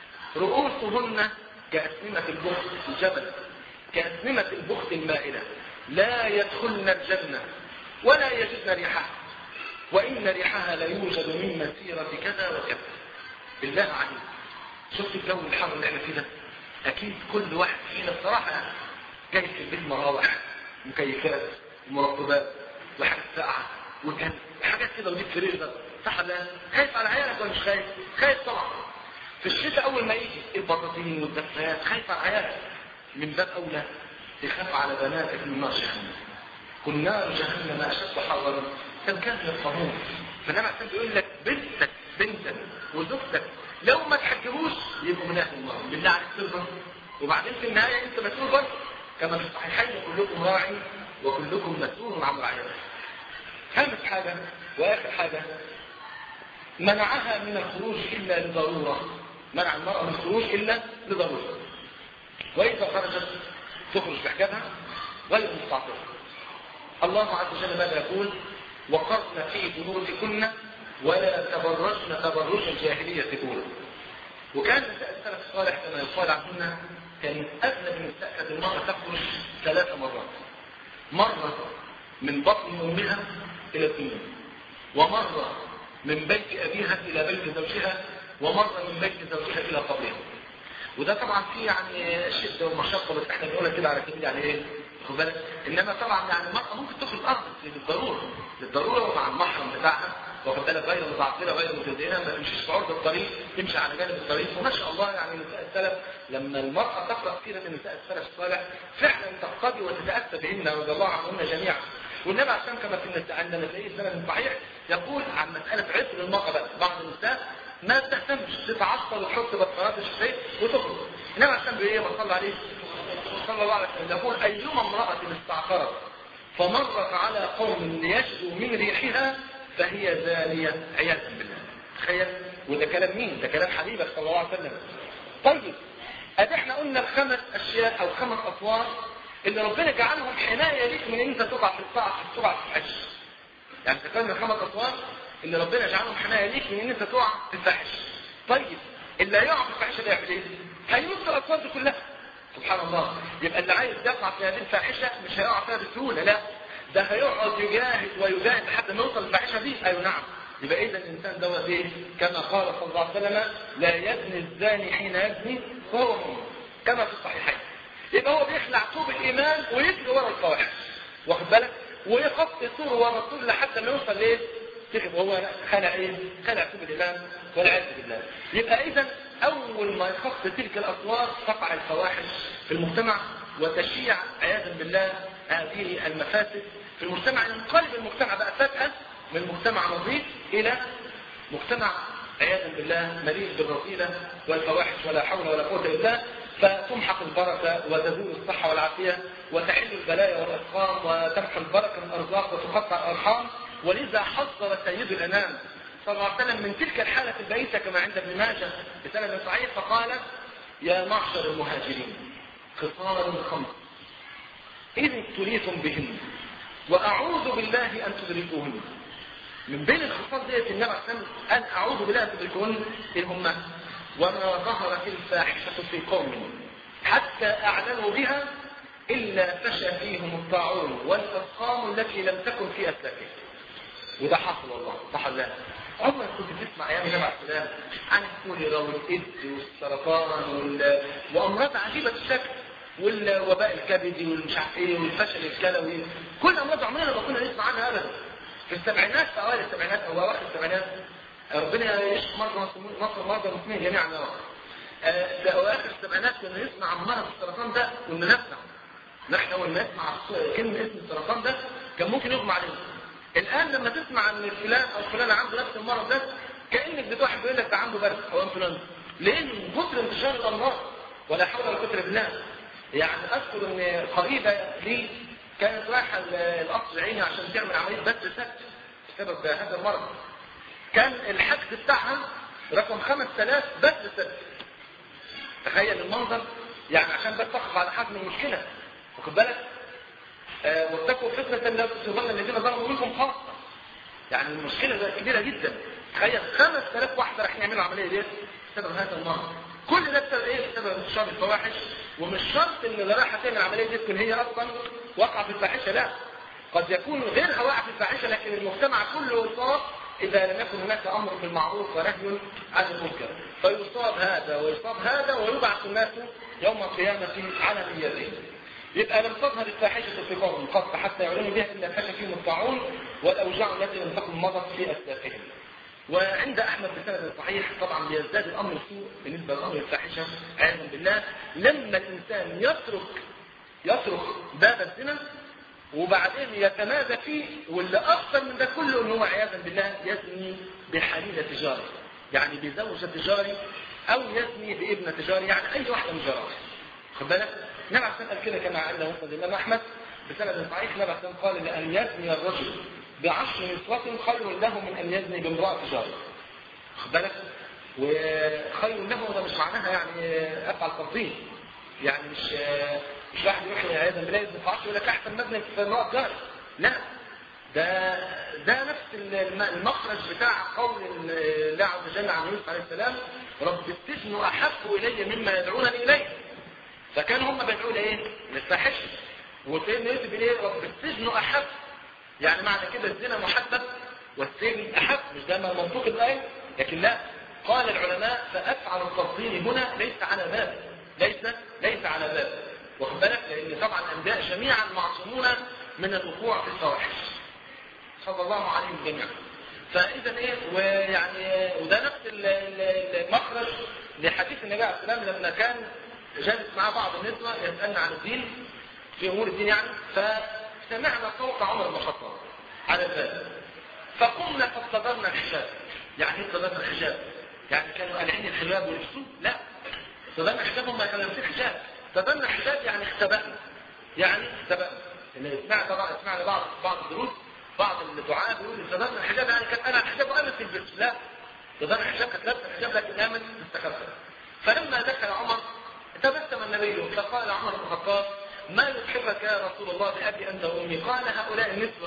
رؤوسهن كأسنمة البخت الجبل، كأسنمة البخت المائلة، لا يدخلن الجنة ولا يجدن ريحها وإن ريحها لا يوجد من مسيرة كذا وكذا. بالله عليك شفت الجو الحر اللي احنا فيه ده؟ أكيد كل واحد فينا الصراحة جاي في البيت مراوح مكيفات ومرطبات وحاجات ساقعة وكان حاجات كده وديك فريق ده، صح ولا؟ خايف على عيالك ولا مش خايف؟ خايف طبعا. في الشتاء اول ما يجي البطاطين والدفايات خايف على عيالك، من باب اولى تخاف على بناتك من نار جهنم. كل نار جهنم اشد حرا كم كان يفهمون. فالنبي عليه بيقول لك بنتك بنتك وزوجتك لو ما تحجبوش يبقوا من اهل النار، بالله عليك ترضى؟ وبعدين في النهايه انت مسؤول برضه كما في الصحيحين كلكم راعي وكلكم مسؤول عن رعيته. خامس حاجة وآخر حاجة منعها من الخروج إلا لضرورة، منع المرأة من الخروج إلا لضرورة. وإذا خرجت تخرج بحجابها غير مستعطفة. الله عز وجل ماذا يقول؟ وقرن في بيوتكن ولا تبرجن تبرج الجاهلية الأولى. وكان السلف الصالح كما يقال عنهن كان أغلب النساء كانت المرأة تخرج ثلاث مرات، مرة من بطن أمها إلى الدنيا، ومرة من بيت أبيها إلى بيت زوجها، ومرة من بيت زوجها إلى قبرها. وده طبعا فيه يعني شدة ومشقة، بس احنا بنقولها كده على كده يعني ايه؟ خد بالك؟ إنما طبعا يعني المرأة ممكن تخرج أرض للضرورة، للضرورة مع المحرم بتاعها، واخد بالك؟ غير متعطلة غير متزينة، ما تمشيش في عرض الطريق، تمشي على جانب الطريق. وما شاء الله يعني نساء السلف لما المرأة تقرأ كثيرا من نساء السلف الصالح فعلا تقتدي وتتأسى بهن رضي الله عنهن جميعا. والنبي عشان كما في النساء عندنا في السنة الصحيح يقول عن مسألة عطر المرأة بقى، بعض النساء ما تهتمش تتعطر وتحط بطارات الشفاء وتخرج. النبي عشان بإيه ما صلى عليه صلى الله عليه وسلم يقول أيما امرأة استعطرت فمرت على قوم ليجدوا من ريحها فهي زانية عياذا بالله. تخيل، وده كلام مين؟ ده كلام حبيبك صلى الله عليه وسلم. طيب ادي احنا قلنا الخمس اشياء او خمس اطوار اللي ربنا جعلهم حمايه ليك من ان انت تقع في الطاعه تقع في الفحش. يعني تكلم الخمس اطوار اللي ربنا جعلهم حمايه ليك من ان انت تقع في الفحش. طيب اللي هيقع في الفحش ده يعمل ايه؟ هينص الاطوار دي كلها. سبحان الله. يبقى اللي عايز يقع في هذه الفاحشه مش هيقع فيها بسهوله، لا ده هيقعد يجاهد ويجاهد لحد ما يوصل للفاحشه دي. ايوه نعم. يبقى اذا الانسان دوت ايه؟ كما قال صلى الله عليه وسلم لا يزني الزاني حين يزني وهو مؤمن، كما في الصحيحين. يبقى هو بيخلع ثوب الايمان ويجري ورا الفواحش، واخد بالك؟ ويخط سور ورا السور لحد ما يوصل لايه؟ تكتب هو خلع ايه؟ خلع ثوب الايمان والعياذ بالله. يبقى اذا اول ما يخط تلك الاطوار تقع الفواحش في المجتمع وتشيع عياذا بالله هذه المفاسد في المجتمع. ينقلب المجتمع بقى فجأة من مجتمع نظيف الى مجتمع عياذا بالله مليء بالرذيلة والفواحش ولا حول ولا قوة الا بالله. فتمحق البركة وتزول الصحة والعافية وتحل البلايا والاسقام وتمحو البركة من الارزاق وتقطع الارحام. ولذا حذر سيد الانام صلى الله عليه وسلم من تلك الحالة البئيسة كما عند ابن ماجه بسند صحيح، فقال يا معشر المهاجرين خصال خمس إذ ابتليتم بهن وأعوذ بالله أن تدركوهن. من بين الخصال ديت النبي عليه الصلاة والسلام أن أعوذ بالله أن تدركوهن إيه هما؟ وما ظهرت الفاحشة في قوم حتى أعلنوا بها إلا فشى فيهم الطاعون والأسقام التي لم تكن في أسلافهم. وده حصل والله صح الله. عمرك كنت تسمع ايام النبي عليه السلام عن الكوليرا والايدز والسرطان وال... وامراض عجيبه الشكل والوباء الكبدي والمش عارف ايه والفشل الكلوي، كل امراض عمرنا ما كنا نسمع عنها ابدا. في السبعينات في اوائل السبعينات او اواخر السبعينات ربنا يشفي مرضى مصر مرضى المسلمين جميعا يا رب. في اواخر السبعينات كنا نسمع عن مرض السرطان ده، كنا نسمع نحن اول ما نسمع كلمه اسم السرطان ده كان ممكن يغمى علينا. الآن لما تسمع ان فلان او فلان عنده نفس المرض ده كأنك بتوحد بيقول لك ده عنده برد او انفلونزا. ليه؟ من كثر انتشار الامراض ولا حول ولا قوه الا بالله. يعني اذكر ان قريبه لي كانت رايحه القصر العيني عشان تعمل عمليه بث سد بسبب هذا المرض. كان الحجز بتاعها رقم خمسة آلاف بث سد. تخيل المنظر، يعني عشان بس تقف على حجم المشكله. واخد بالك؟ آه واتقوا فتنة لا تصيبن الذين ظلموا منكم خاصة. يعني المشكلة كبيرة جدا. تخيل خمسة آلاف واحد رايحين يعملوا عملية ديت بسبب هذا المرض. كل ده بسبب ايه؟ بسبب انتشار الفواحش. ومش شرط ان اللي رايحة تعمل العملية ديت تكون هي اصلا واقعة في الفاحشة، لا. قد يكون غيرها واقع في الفاحشة لكن المجتمع كله يصاب اذا لم يكن هناك امر بالمعروف ونهي عن المنكر. فيصاب هذا ويصاب هذا ويبعث الناس يوم القيامة على نيتهم. يبقى لم تظهر الفاحشة في قوم قط حتى يعلنوا بها إلا فشى فيهم الطاعون والأوجاع التي لم تكن مضت في أسلافهم. وعند أحمد بسند صحيح طبعا بيزداد الأمر سوء بالنسبة للأمر الفاحشة عياذا بالله لما الإنسان يترك يترك باب الزنا وبعدين يتمادى فيه، واللي أكثر من ده كله إن هو عياذا بالله يزني بحليلة جاري، يعني بزوجة جاري أو يزني بابنة جاري، يعني أي واحدة من جارات. خد بالك؟ النبي عليه الصلاة والسلام كده كما عند مسند الإمام أحمد بسند صحيح النبي عليه الصلاة والسلام قال لأن يزني الرجل بعشر نسوة خير له من أن يزني بامرأة جاره. خد بالك؟ وخير له ده مش معناها يعني أفعل تفضيل، يعني مش مش واحد يروح عياذا بالله يزني في عشر يقول لك أحسن مزني في امرأة جاره. لا، ده ده نفس المخرج بتاع قول الله عز وجل عن يوسف عليه السلام رب السجن أحب إلي مما يدعونني إليه. فكان هم بيدعوا لايه؟ للفاحشه. وسيدنا يوسف ايه؟ رب السجن احب، يعني معنى كده الزنا محبب والسجن احب، مش ده منطوق الايه؟ لكن لا، قال العلماء فافعل التفضيل هنا ليس على باب، ليس ليس على باب. واخد بالك؟ لان طبعا الانبياء جميعا معصومون من الوقوع في الفواحش صلى الله عليهم جميعا. فاذا ايه؟ ويعني وده نفس المخرج لحديث النبي عليه السلام لما كان جالس مع بعض النسوة يسألنا عن الدين في أمور الدين يعني، فسمعنا صوت عمر بن الخطاب على الباب فقمنا فاستدرنا الحجاب. يعني ايه استدرنا الحجاب؟ يعني كانوا قالعين الحجاب ولبسوه؟ لا، استدرنا الحجاب هم كانوا لابسين حجاب. استدرنا الحجاب يعني اختبأنا، يعني اختبأنا. سمعنا طبعا سمعنا بعض بعض الدروس بعض الدعاة بيقولوا تظن الحجاب يعني كانت انا الحجاب وامن في البيت، لا، تظن الحجاب كانت لابسه الحجاب لكن امن مستخبى. فلما دخل عمر تبسم النبي فقال عمر بن الخطاب: ما يضحكك يا رسول الله بأبي أنت وأمي؟ قال: هؤلاء النسوة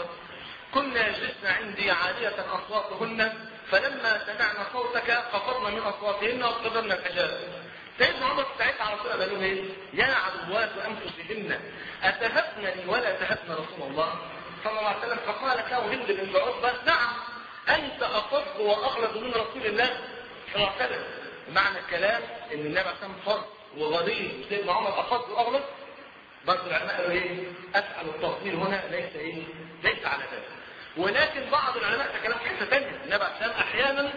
كنا يجلسن عندي عالية أصواتهن، فلما سمعنا صوتك خفضنا من أصواتهن وابتدرنا الحجاب. سيدنا عمر ساعتها على طول قال لهم ايه؟ يا عدوات أنفسهن أتهبنني ولا تهبن رسول الله صلى الله عليه وسلم؟ فقالت له هند بنت عتبة: نعم، أنت أفضل وأغلظ من رسول الله صلى الله عليه وسلم. معنى الكلام ان النبي عليه الصلاه والسلام فرد وغليظ، سيدنا عمر افضل واغلظ. برضه العلماء قالوا ايه؟ اسال التفضيل هنا ليس ايه؟ ليس على ذلك. ولكن بعض العلماء تكلم في حته ثانيه، النبي عليه الصلاه والسلام احيانا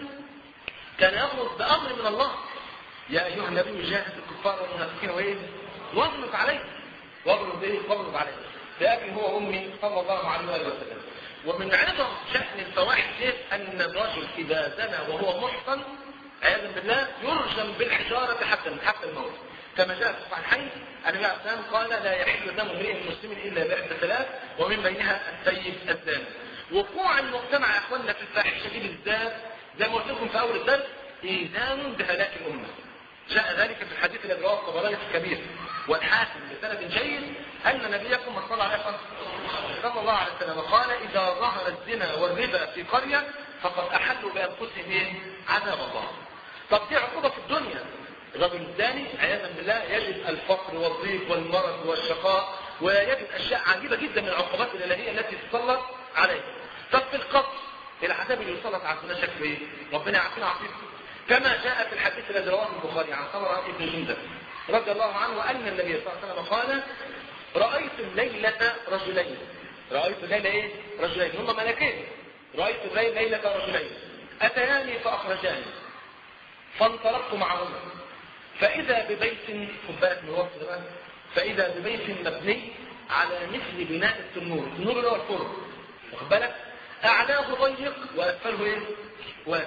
كان يغلظ بامر من الله: يا ايها النبي جاهد الكفار والمنافقين وايه؟ واغلظ عليه. واغلظ ايه؟ واغلظ عليه. بأبي هو وامي صلى الله عليه وسلم. ومن عظم شأن الفواحش ان الرجل اذا زنى وهو محصن عياذا بالله يرجم بالحجارة حتى حتى الموت، كما جاء في الصحيحين أن النبي عليه الصلاة والسلام قال: لا يحل دم امرئ مسلم إلا بإحدى ثلاث ومن بينها السيب الزاني. وقوع المجتمع يا اخواننا في الفاحشة دي بالذات زي ما قلت لكم في أول الدرس إيذان بهلاك الأمة. جاء ذلك في الحديث الذي رواه الطبراني في الكبير والحاكم بسند جيد أن نبيكم صلى الله عليه صلى الله عليه وسلم قال: إذا ظهر الزنا والربا في قرية فقد أحلوا بأنفسهم عذاب الله. طب دي عقوبة في الدنيا. الرجل الثاني عياذا بالله يجد الفقر والضيق والمرض والشقاء ويجد أشياء عجيبة جدا من العقوبات الإلهية التي تسلط عليه. طب في القبر العذاب اللي يسلط على الناس شكله ايه؟ ربنا يعافينا ويعافيكم. كما جاء في الحديث الذي رواه البخاري عن سمرة بن جندب رضي الله عنه أن النبي صلى الله عليه وسلم قال: رأيت الليلة رجلين. رأيت الليلة ايه؟ رجلين هم ملكين. رأيت الليلة ليلة رجلين أتياني فأخرجاني فانطلقت معهما فإذا ببيت خبات من وقت الآن فإذا ببيت مبني على مثل بناء التنور. التنور اللي هو الفرن، واخد بالك؟ أعلاه ضيق وأسفله ايه؟ واسع.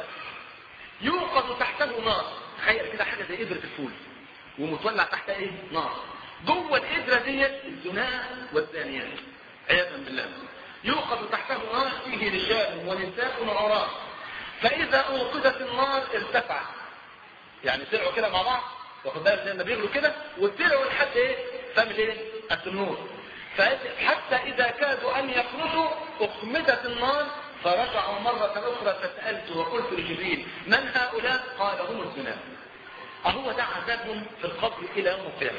يوقظ تحته نار. تخيل كده حاجة زي قدرة الفول ومتولع تحت ايه؟ نار. جوه القدرة ديت الزناة والزانيات عياذا بالله. يوقظ تحته نار فيه رجال ونساء عراة، فإذا أوقدت النار ارتفعت. يعني طلعوا كده مع بعض، واخد بالك زي ما بيغلوا كده وطلعوا لحد ايه؟ فم الايه؟ التنور. حتى إذا كادوا أن يخرجوا أخمدت النار فرجعوا مرة أخرى فسألت وقلت لجبريل: من هؤلاء؟ قال: هم الزناة. أهو ده عذابهم في القبر إلى يوم القيامة.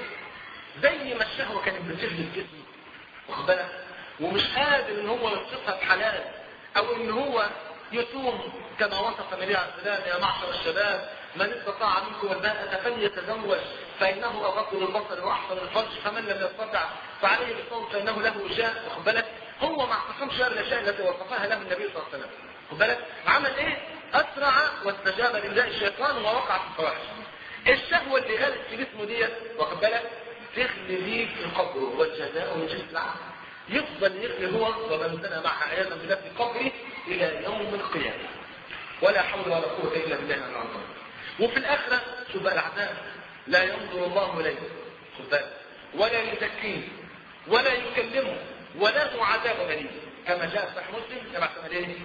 زي ما الشهوة كانت بتجلد الجسم، واخد بالك؟ ومش قادر ان هو يوصفها بحلال او ان هو يصوم كما وصف النبي عليه السلام: يا معشر الشباب من استطاع منكم الباءة فليتزوج فانه اغض للبصر واحسن الفرج فمن لم يستطع فعليه بالصوم فانه له وجاء. واخد بالك؟ هو ما اعتصمش غير الاشياء التي وصفها له النبي صلى الله عليه وسلم. واخد بالك؟ عمل ايه؟ اسرع واستجاب لنداء الشيطان ووقع في الفواحش. الشهوه اللي غالت في جسمه ديت، واخد بالك؟ تغلي ليه في قبره والجزاء من جنس العمل. يفضل يغلي هو ومن زنى معها عياذا بالله في قبره الى يوم القيامه. ولا حول ولا قوه الا بالله العظيم. وفي الاخره شوف بقى العذاب: لا ينظر الله اليه، خد بالك، ولا يزكيه ولا يكلمه وله عذاب اليم. كما جاء في صحيح مسلم كما قال ايه؟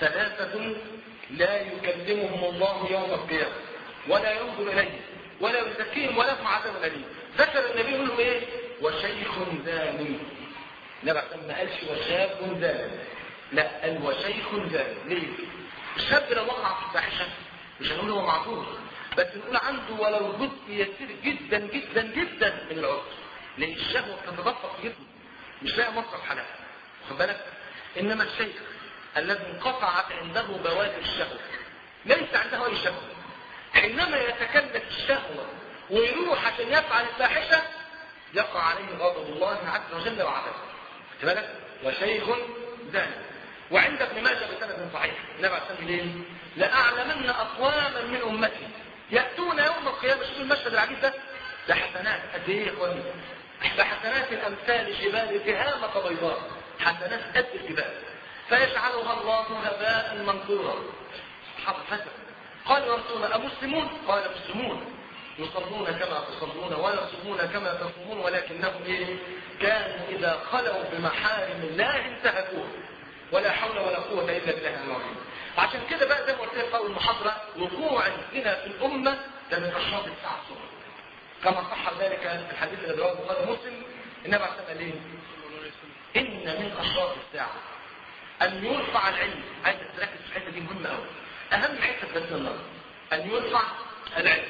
ثلاثه لا يكلمهم الله يوم القيامه ولا ينظر اليه ولا يزكيهم ولهم عذاب اليم. ذكر النبي منهم ايه؟ وشيخ زاني. النبي ما قالش وشاب زاني، لا، قال وشيخ زاني. ليه؟ الشاب لو وقع في الفاحشه مش هنقول هو معذور، بس نقول عنده ولو جزء يسير جدا جدا جدا من العذر، لان الشهوه بتتدفق في جسمه مش لاقي مصرف حلال. واخد بالك؟ انما الشيخ الذي انقطعت عنده بوادر الشهوه ليس عنده اي شهوه، حينما يتكلف الشهوه ويروح عشان يفعل الفاحشه يقع عليه غضب الله عز وجل وعذابه. خد بالك؟ وشيخ زاني. وعند ابن ماجه بسند صحيح النبي عليه الصلاه والسلام: لاعلمن اقواما من امتي ياتون يوم القيامه. شوفوا المشهد العجيب ده، ده حسنات قد ايه يا اخواني؟ ده حسنات امثال جبال تهامه بيضاء، حسنات قد الجبال، فيجعلها الله هباء منثورا. اصحاب الفتى قال يا رسول الله: امسلمون؟ قال: مسلمون يصلون كما تصلون ويصومون كما تصومون ولكنهم ايه؟ كانوا اذا خلوا بمحارم الله انتهكوه. ولا حول ولا قوة إلا بالله العظيم. عشان كده بقى زي ما قلت لك في أول المحاضرة، وقوع الزنا في الأمة ده من أشراط الساعة الصغرى، كما صح ذلك في الحديث الذي رواه البخاري ومسلم. النبي عليه الصلاة والسلام قال إيه؟ إن من أشراط الساعة أن يرفع العلم. عايز تركز في الحتة دي مهمة أوي، أهم حتة في درس النهارده، أن يرفع العلم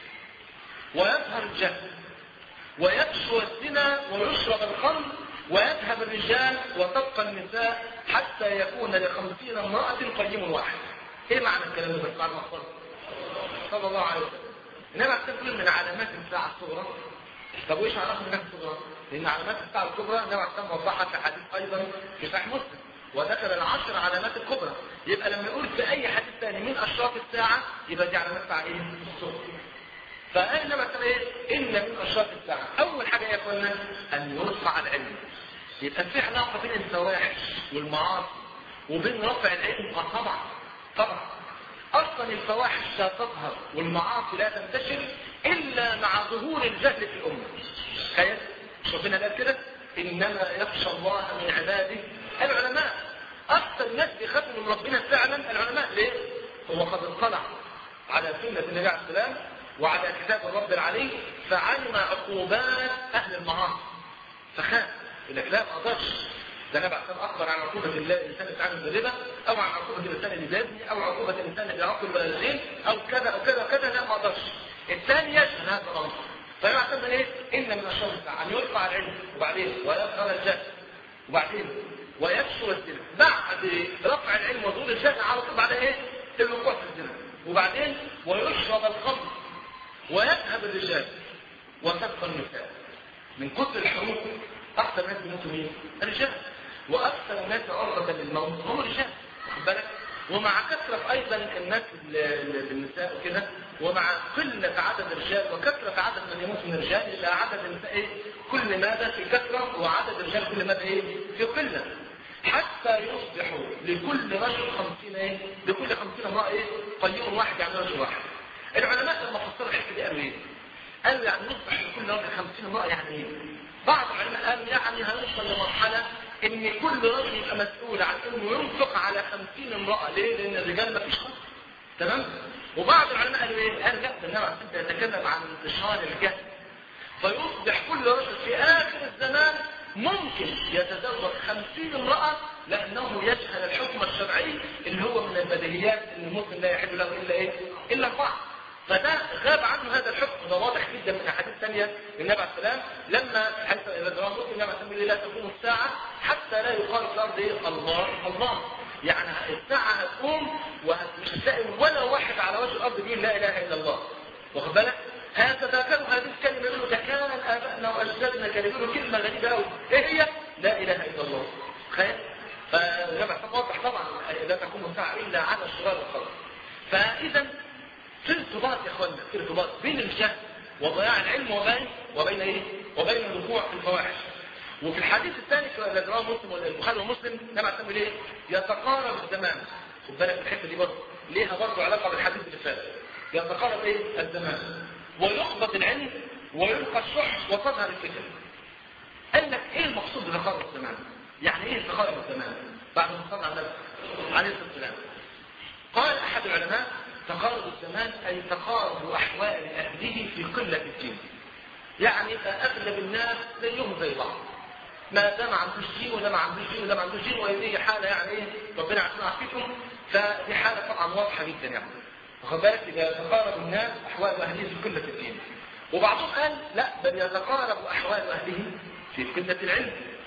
ويظهر الجهل ويكشف الزنا ويشرب الخمر ويذهب الرجال وتبقى النساء حتى يكون لخمسين امرأة قيم واحد. ايه معنى الكلام ده بعد ما اخبره صلى الله عليه وسلم؟ انما تقول من علامات الساعة الصغرى. طب وايش عرفنا من الساعة الصغرى؟ لان علامات الساعة الكبرى النبي عليه الصلاة والسلام وضحها في حديث ايضا في صحيح مسلم، وذكر العشر علامات الكبرى. يبقى لما يقول في اي حديث ثاني من اشراط الساعة يبقى دي علامات الساعة ايه؟ الصغرى. فأين مثلا ايه؟ إن من أشراط الساعة أول حاجة يا أخوانا أن يرفع العلم. يبقى في علاقة بين الفواحش والمعاصي وبين رفع العلم. اه طبعا طبعا أصلا الفواحش لا تظهر والمعاصي لا تنتشر إلا مع ظهور الجهل في الأمة. تخيل ربنا قال كده إنما يخشى الله من عباده العلماء. أكثر الناس بيخافوا من ربنا فعلا العلماء. ليه؟ هو قد اطلع على سنة النبي عليه السلام وعلى كتاب الرب العلي فعلم عقوبات أهل المعاصي فخاف. يقول لك لا ما اقدرش، ده انا بعد اخبر عن عقوبة الانسان اللي يتعامل بالربا، او عن عقوبة الانسان اللي يزني، او عقوبة الانسان اللي يعقل الوالدين، او كذا او كذا وكذا. لا ما اقدرش. الثاني يشهد هذا الامر. فيعتبر ايه؟ ان من اشراط الساعة ان يرفع العلم وبعدين ويظهر الجهل وبعدين ويكشف الزنا. بعد رفع العلم وظهور الجهل على طول بعد ايه؟ الوقوع في الزنا، وبعدين ويشرب الخمر ويذهب الرجال وتبقى النساء. من كثر الحروب اكثر ناس بيموتوا مين؟ الرجال. واكثر الناس عرضة للموت هم الرجال. واخد بالك؟ ومع كثرة ايضا الناس بالنساء وكده، ومع قلة عدد الرجال وكثرة عدد من يموت من الرجال، يبقى عدد النساء ايه؟ كل ماذا في كثرة، وعدد الرجال كل ماذا ايه؟ في قلة. حتى يصبح لكل رجل خمسين ايه؟ لكل خمسين امرأة ايه؟ قيم واحد يعني رجل واحد. العلماء لما فسروا الحته دي قالوا ايه؟ قالوا يعني نصبح لكل راجل خمسين امرأة. يعني ايه؟ بعض العلماء قالوا يعني هنوصل لمرحلة ان كل راجل يبقى مسؤول عن انه ينفق على خمسين امرأة. ليه؟ لان الرجال ما فيش خمس. تمام؟ وبعض العلماء قالوا ايه؟ قالوا لا، ده النبي عليه الصلاة والسلام يتكلم عن انتشار الجهل، فيصبح كل رجل في اخر الزمان ممكن يتزوج خمسين امرأة لانه يجهل الحكم الشرعي اللي هو من البديهيات ان المسلم لا يحل له الا ايه؟ الا البعض. فده غاب عنه هذا الحكم. ده واضح جدا من احاديث ثانيه للنبي عليه السلام لما حتى اذا رواه مسلم النبي عليه السلام لا تقوم الساعه حتى لا يقال في الارض ايه؟ الله الله. يعني الساعه هتقوم ومش هتلاقي ولا واحد على وجه الارض بيقول لا اله الا الله. واخد بالك؟ هكذا كانوا هذه الكلمه يقولوا ده كان ابائنا واجدادنا كانوا يقولوا كلمه غريبه قوي. ايه هي؟ لا اله الا الله. تخيل؟ فالنبي عليه السلام واضح طبعا لا تقوم الساعه الا على شرار الخلق. فاذا في ارتباط يا اخوانا، في ارتباط بين الجهل وضياع العلم وبين وبين ايه؟ وبين الوقوع في الفواحش. وفي الحديث الثاني الذي رواه مسلم والبخاري ومسلم لما تعمل ايه؟ يتقارب الزمان. خد بالك الحته دي برضه ليها برضه علاقه بالحديث اللي فات. يتقارب ايه؟ الزمان ويقبض العلم ويلقى الشح وتظهر الفتن. قال لك ايه المقصود بتقارب الزمان؟ يعني ايه تقارب الزمان؟ بعد ما صلى على النبي عليه الصلاه والسلام قال احد العلماء تقارب الزمان أي تقارب أحوال أهله في قلة الدين. يعني أغلب الناس زيهم زي بعض، ما دام ما عندوش دين ولا ما عندوش دين ولا ما عندوش دين، وهذه حالة يعني إيه ربنا يعطينا عافيتهم. فدي حالة طبعا واضحة جدا يعني. واخد بالك؟ إذا تقارب الناس أحوال أهله في قلة الدين. وبعضهم قال لا، بل يتقارب أحوال أهله في قلة العلم.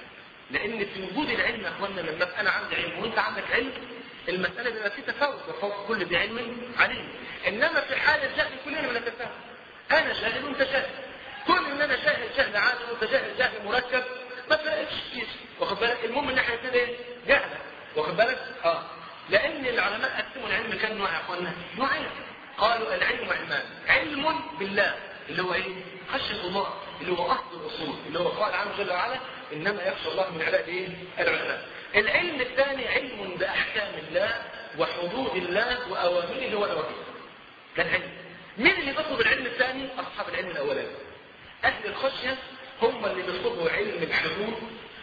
لأن في وجود العلم يا أخوانا لما أبقى أنا عندي علم وأنت عندك علم، المسألة بيبقى فيه تفاوت وفوق كل ذي علم عليم. إنما في حال الجهل كلنا بنتفاوت. أنا جاهل وأنت جاهل. كل إن أنا جاهل جهل عادي وأنت جاهل جهل مركب ما فرقتش كتير. واخد بالك؟ المهم إن احنا الاثنين إيه؟ جهلة. واخد بالك؟ آه. لأن العلماء قسموا العلم كان نوع يا أخوانا؟ نوعين. قالوا العلم علمان. علم بالله اللي هو إيه؟ خشية الله اللي هو أصل الأصول اللي هو قال عنه جل وعلا إنما يخشى الله من عباده إيه؟ العلماء. العلم الثاني علم بأحكام الله وحدود الله وأوامره ونواهيه. ده العلم. مين اللي بيطلب العلم الثاني؟ أصحاب العلم الأولاني. أهل الخشية هم اللي بيطلبوا علم الحدود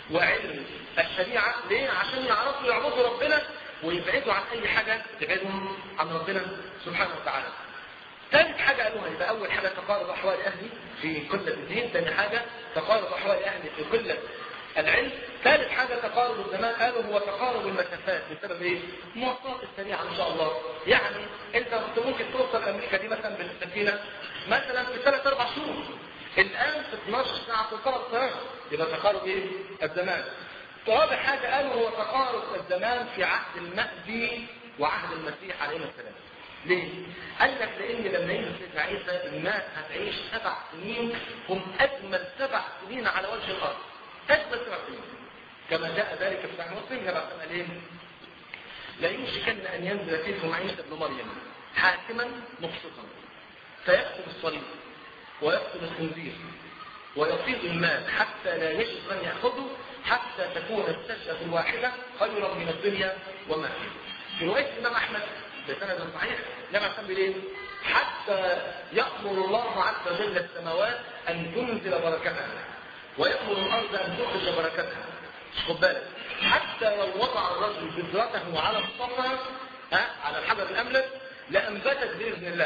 وعلم الشريعة. ليه؟ عشان يعرفوا يعبدوا ربنا ويبعدوا عن أي حاجة تبعدهم عن ربنا سبحانه وتعالى. ثالث حاجة قالوها، يبقى أول حاجة تقارب أحوال أهلي في كل الدين، ثاني حاجة تقارب أحوال أهلي في كل العلم، ثالث حاجة تقارب الزمان. قالوا هو تقارب المسافات. بسبب ايه؟ المواصلات السريعة ان شاء الله. يعني انت كنت ممكن توصل امريكا دي مثلا بالسفينة مثلا في ثلاث اربع شهور، الان في اثناشر ساعة توصل الطيارة. يبقى تقارب ايه؟ الزمان. رابع حاجة قالوا هو تقارب الزمان في عهد المهدي وعهد المسيح عليه السلام. ليه؟ قال لك لان لما يجي سيدنا عيسى الناس هتعيش سبع سنين هم اجمل سبع سنين على وجه الارض. أجمل سبع سنين كما جاء ذلك في صحيح مسلم. نبع قال ايه؟ لا يوشكن ان ينزل فيكم عيسى ابن مريم حاكما مقسطا فيقتل الصليب ويقتل الخنزير ويفيض المال حتى لا يجد من ياخذه حتى تكون السجدة الواحدة خيرا من الدنيا وما فيها. في رواية الإمام أحمد بسند صحيح نبع قال ايه؟ حتى يأمر الله عز وجل السماوات ان تنزل بركتها ويأمر الأرض أن تخرج بركتها. خد بالك، حتى لو وضع الرجل بذرته على الصفا على الحجر الأملس لأنبتت بإذن الله.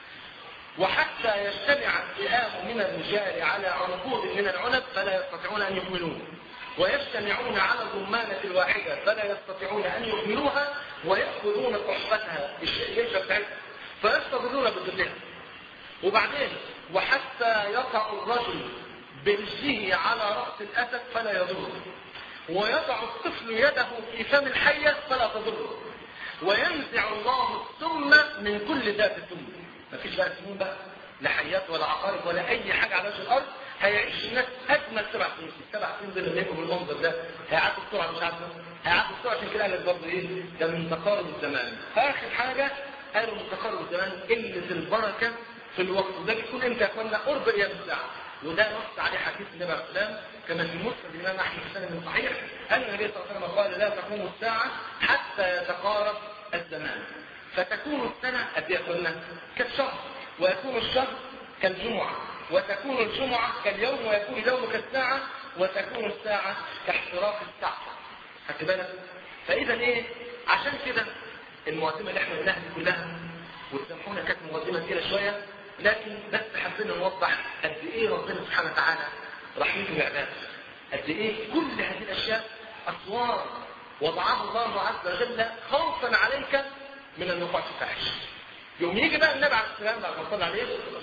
وحتى يجتمع الفئام من الرجال على عنقود من العنب فلا يستطيعون أن يحملوه، ويجتمعون على الرمانة الواحدة فلا يستطيعون أن يحملوها، ويأخذون صحبتها الشيشة بتاعتها فيستظلون بذلها. وبعدين وحتى يقع الرجل برجله على رأس الأسد فلا يضره، ويضع الطفل يده في فم الحية فلا تضره، وينزع الله السم من كل ذات سم. مفيش بقى سموم بقى، لا حيات ولا عقارب ولا أي حاجة على وجه الأرض. هيعيش الناس أجمل سبع سنين. السبع سنين دول اللي يكون بالمنظر ده هيعدوا بسرعة مش عارفة هيعدوا بسرعة. عشان كده قالت برضه إيه؟ ده من تقارب الزمان. آخر حاجة قالوا من تقارب الزمان قلة البركة في الوقت. وده بيكون امتى يا اخوانا؟ قرب قيام الساعة. وده نص عليه حديث النبي عليه السلام كما في مسند الامام احمد في سند صحيح ان النبي صلى الله عليه وسلم قال لا تقوم الساعة حتى يتقارب الزمان، فتكون السنة قد ايه يا اخوانا؟ كالشهر، ويكون الشهر كالجمعة، وتكون الجمعة كاليوم، ويكون اليوم كالساعة، وتكون الساعة كاحتراق الساعة. خدت بالك؟ فاذا ايه؟ عشان كده المقدمة اللي احنا قلناها دي كلها، وتسامحونا كانت مقدمة كده شوية، لكن بس حبينا نوضح قد ايه ربنا سبحانه وتعالى رحمته بعباده، قد ايه كل هذه الاشياء اسوار وضعها الله عز وجل خوفا عليك من الوقوع في الفاحش. يوم يجي بقى النبي عليه السلام بعد ما صلى عليه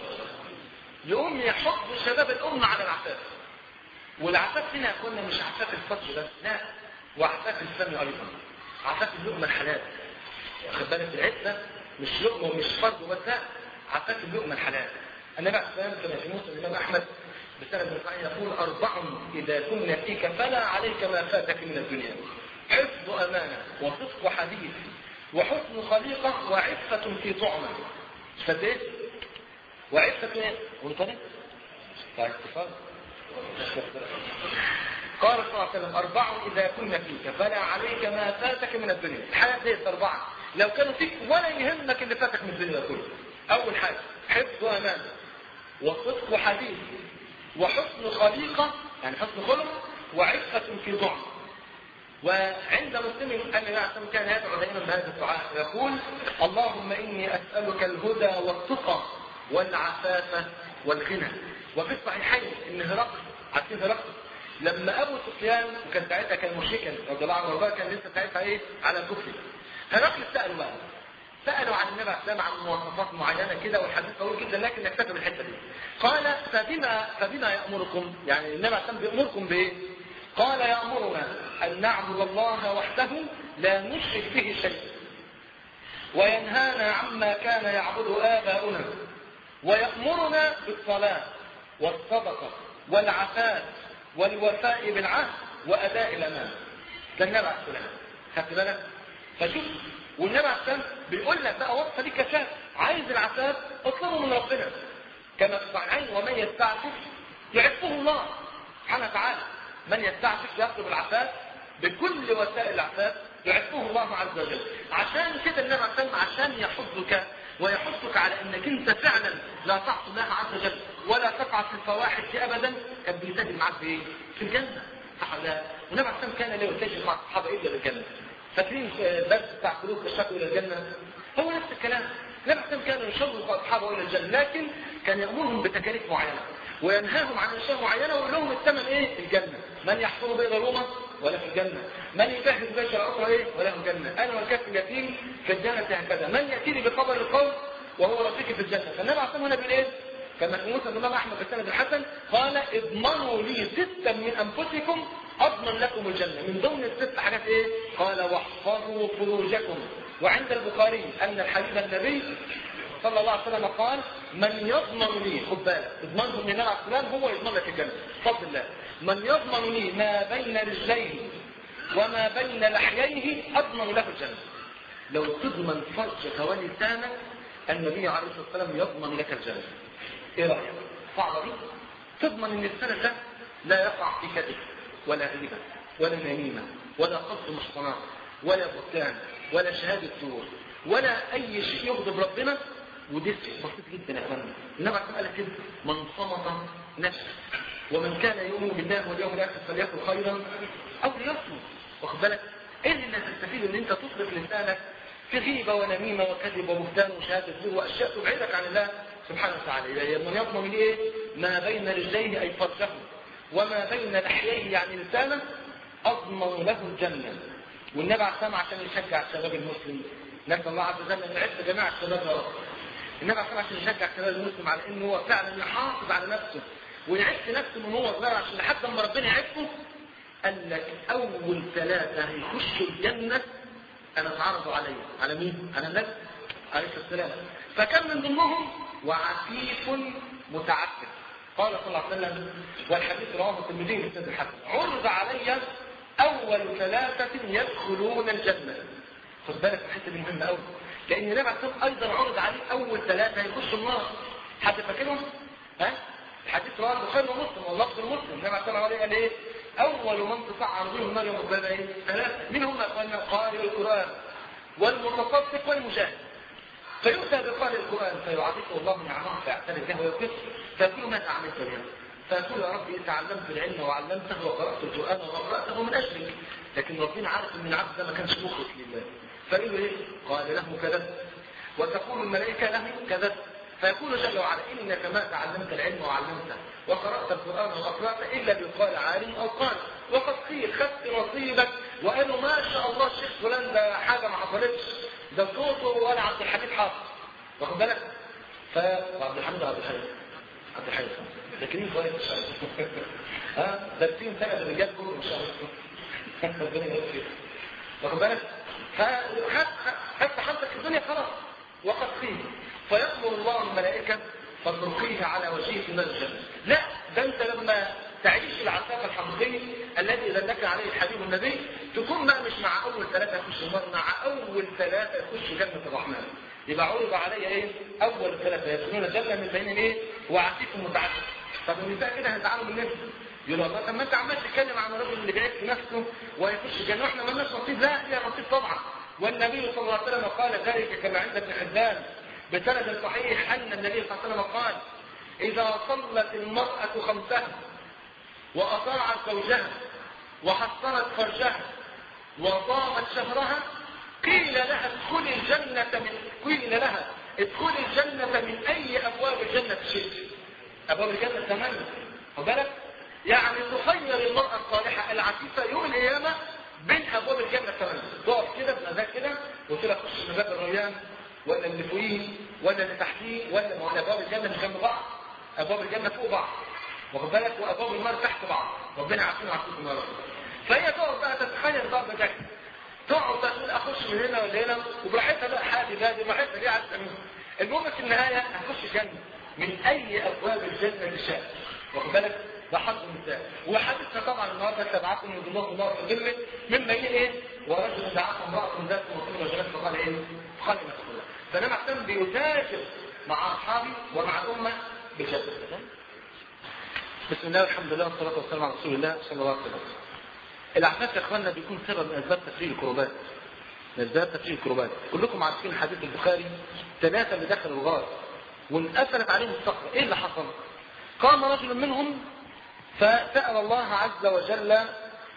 يقوم يحط شباب الامه على العفاف. والعفاف هنا كنا مش عفاف الفطر بس، لا، وعفاف الفم ايضا، عفاف اللقمه الحلال. واخد بالك؟ العفه مش لقمه ومش فرض بس، لا، عفاف اللقمه الحلال. النبي عليه السلام كما في مسند الامام احمد بسند صحيح يقول اربع اذا كنا فيك فلا عليك ما فاتك من الدنيا: حفظ امانه، وصدق حديث، وحسن خليقه، وعفه في طعمه. فديت وعفه ايه؟ قلت طيب اتفضل. قال صلى الله عليه وسلم اربع اذا كنا فيك فلا عليك ما فاتك من الدنيا. الحياه ديت اربعه لو كانوا فيك ولا يهمك اللي فاتك من الدنيا كله. اول حاجه حفظ امانه، وصدق حديث، وحسن خليقه يعني حسن خلق، وعفه في طعم. وعند مسلم ان النبي كان يدعو دائما بهذا الدعاء يقول: اللهم اني اسالك الهدى والتقى والعفاف والغنى. وفي الصحيحين ان هرقل، عارفين هرقل لما ابو سفيان وكان ساعتها كان مشركا رضي الله عنه وارضاه، كان لسه ساعتها ايه على كفر، هرقل سالوا بقى سالوا عن النبي عليه السلام عن مواصفات معينه كده، والحديث طويل جدا لكن نكتفي بالحته دي. قال: فبما فبما يامركم؟ يعني النبي عليه السلام بيامركم بايه؟ قال: يامرنا ان نعبد الله وحده لا نشرك به شيئا، وينهانا عما كان يعبد آباؤنا، ويأمرنا بالصلاة والصدقة والعفاف والوفاء بالعهد وأداء الأمانة. ده النبي عليه السلام. خدت بالك؟ فشوف، والنبي عليه السلام بيقول لك بقى وصفة دي كفاية. عايز العفاف اطلبه من ربنا كما في الصحيحين: ومن يستعفف يعفه الله سبحانه وتعالى. من يستعفف يطلب العفاف بكل وسائل العفاف يعفه الله عز وجل. عشان كده النبي عليه السلام عشان يحضك ويحثك على انك انت فعلا لا تعصي الله عز وجل ولا تقع في الفواحش ابدا، كان بيسجل معاك بايه؟ في الجنه. تفتح لها. والنبي عليه الصلاه كان لا يتجه مع الصحابه الا للجنه. فاكرين درس بتاع سلوك الشكوى الى الجنه؟ هو نفس الكلام. النبي عليه الصلاه كان يشوق اصحابه الى الجنه، لكن كان يامرهم بتكاليف معينه وينهاهم عن اشياء معينه ويقول لهم الثمن ايه؟ الجنه. من يحفر بين روما ولا في الجنه، من يجهز بيت العسره ايه؟ ولا في الجنه، انا والكافر اليتيم في الجنه هكذا، من ياتيني بخبر القوم وهو رفيقي في الجنه. فالنبي عليه الصلاه والسلام ايه؟ كما في مسند الامام احمد بالسند الحسن قال اضمنوا لي ستا من انفسكم اضمن لكم الجنه. من ضمن الست حاجات ايه؟ قال واحفظوا فروجكم. وعند البخاري ان الحبيب النبي صلى الله عليه وسلم قال من يضمن لي، خد بالك اضمنه من النبي عليه السلام هو يضمن لك الجنه بفضل الله. من يضمن لي ما بين رجليه وما بين لحييه اضمن له الجنه. لو تضمن فرجك ولسانك النبي عليه الصلاه والسلام يضمن لك الجنه. ايه رايك؟ صعبه دي؟ تضمن ان السنه ده لا يقع في كذب ولا غيبه ولا نميمه ولا قصد محصنات ولا بهتان ولا شهاده زور ولا اي شيء يغضب ربنا. ودي بسيط جدا يا اخوانا. النبي عليه قال كده من صمت نفسه ومن كان يؤمن بالله واليوم الاخر فليكن خيرا او ليصمت. واخد بالك؟ ايه اللي هتستفيد ان انت تصرف لسانك في غيبه ونميمه وكذب وبهتان وشهاده زور واشياء تبعدك عن الله سبحانه وتعالى. من يضمن ليه ما بين رجليه اي فرجه وما بين لحييه يعني لسانه اضمن له الجنه. والنبي عليه الصلاه عشان يشجع الشباب المسلم، نسال الله عز وجل ان يعز جميع الشباب يا رب. النبي عليه الصلاه عشان يشجع الشباب المسلم على انه هو فعلا يحافظ على نفسه ويعز نفسه من هو صغير عشان لحد ما ربنا يعزه. قال لك اول ثلاثه هيخشوا الجنه انا اتعرضوا علي. على مين؟ على النبي عليه الصلاه والسلام. فكان من ضمنهم وعفيف متعفف. قال صلى الله عليه وسلم والحديث رواه الترمذي بسند الحسن عرض علي اول ثلاثه يدخلون الجنه. خد بالك الحته دي مهمه قوي لان النبي عليه الصلاه ايضا عرض عليه اول ثلاثه يخشوا النار. حد فاكرهم؟ ها؟ الحديث رواه البخاري ومسلم واللفظ المسلم. النبي عليه الصلاه والسلام قال ايه؟ اول من تصعر بهم النار يوم القيامه ايه؟ ثلاثه. مين هم يا اخوانا؟ قارئ القران والمتصدق والمجاهد. فيؤتى بقارئ القران فيعطيه الله نعمه فيعترف به ويكفر فيقول ماذا عملت بها؟ فيقول يا ربي تعلمت العلم وعلمته وقرات القران وقراته من اجلك. لكن ربنا عارف ان العبد ده ما كانش مخلص لله. فيقول ايه؟ قال له كذبت. وتقول الملائكه له كذبت. فيقول جل وعلا انك ما تعلمت العلم وعلمته وقرات القران واقراته الا بقال عالم او قال. وقد قيل خدت نصيبك وقالوا ما شاء الله الشيخ فلان ده حاجه ما حصلتش ده صوته ولا عبد الحميد حافظ. واخد بالك؟ فعبد الحميد عبد الحميد عبد الحميد لكن كويس ها دارسين سنه الرجال كله ان شاء الله ربنا يبارك فيك. واخد بالك؟ فحتى حالتك الدنيا خلاص. وقد قيل فيأمر الله الملائكه فتلقيه على وجهه في نار الجنه. لا ده انت لما تعيش العتاقه الحقيقيه الذي دلك عليه الحبيب النبي تكون بقى مش مع اول ثلاثه يخش النار، مع اول ثلاثه يخش جنه الرحمن. يبقى عرض علي ايه؟ اول ثلاثه يدخلون الجنه من بين ايه؟ وعفيف متعفف. طب النساء كده هيزعلوا من نفسه. يقول الله طب ما انت عمال تتكلم عن الراجل اللي جاي في نفسه وهيخش الجنه واحنا ما لناش نصيب. لا ليها نصيب طبعا. والنبي صلى الله عليه وسلم قال ذلك كما عند ابن حبان بسند صحيح ان النبي صلى الله عليه وسلم قال اذا صلت المراه خمسها واطاعت زوجها وحصنت فرجها وصامت شهرها قيل لها ادخلي الجنه من قيل لها ادخلي الجنه من اي ابواب الجنه شئت. ابواب الجنه ثمانيه. خد بالك؟ يعني تخير المراه الصالحه العفيفه يوم القيامه بين ابواب الجنه ثمانيه. تقف كده بمزاج كده وتقول لك خش من باب الريان ولا اللي فوقيه ولا اللي تحتيه ولا ما هو ابواب الجنه مش جنب بعض. ابواب الجنه فوق بعض. واخد بالك؟ وابواب النار تحت بعض. ربنا يعافينا ويعافيكم النار. فهي تقعد بقى تتخيل بقى بمزاج. تقعد تقول اخش من هنا ولا هنا وبراحتها بقى حادي بادي براحتها دي عايز تعملها. المهم في النهايه هتخش جنه من اي ابواب الجنه تشاء. واخد بالك؟ ده حظ النساء. وحديثنا طبعا النهارده سبعه من ضمنهم النار في ظله من بين ايه؟ ورجل دعاه امراه ذات وصول وجلس فقال ايه؟ قال ما تقول. فانا محتم بيتاجر مع اصحابي ومع الامه بجد. بسم الله والحمد لله والصلاه والسلام على رسول الله صلى الله عليه وسلم. العفاف يا اخواننا بيكون سبب من اسباب تفريج الكروبات. من اسباب تفريج الكروبات. كلكم عارفين حديث البخاري ثلاثه اللي دخلوا الغار وانقفلت عليهم الصخره. ايه اللي حصل؟ قام رجل منهم فسأل الله عز وجل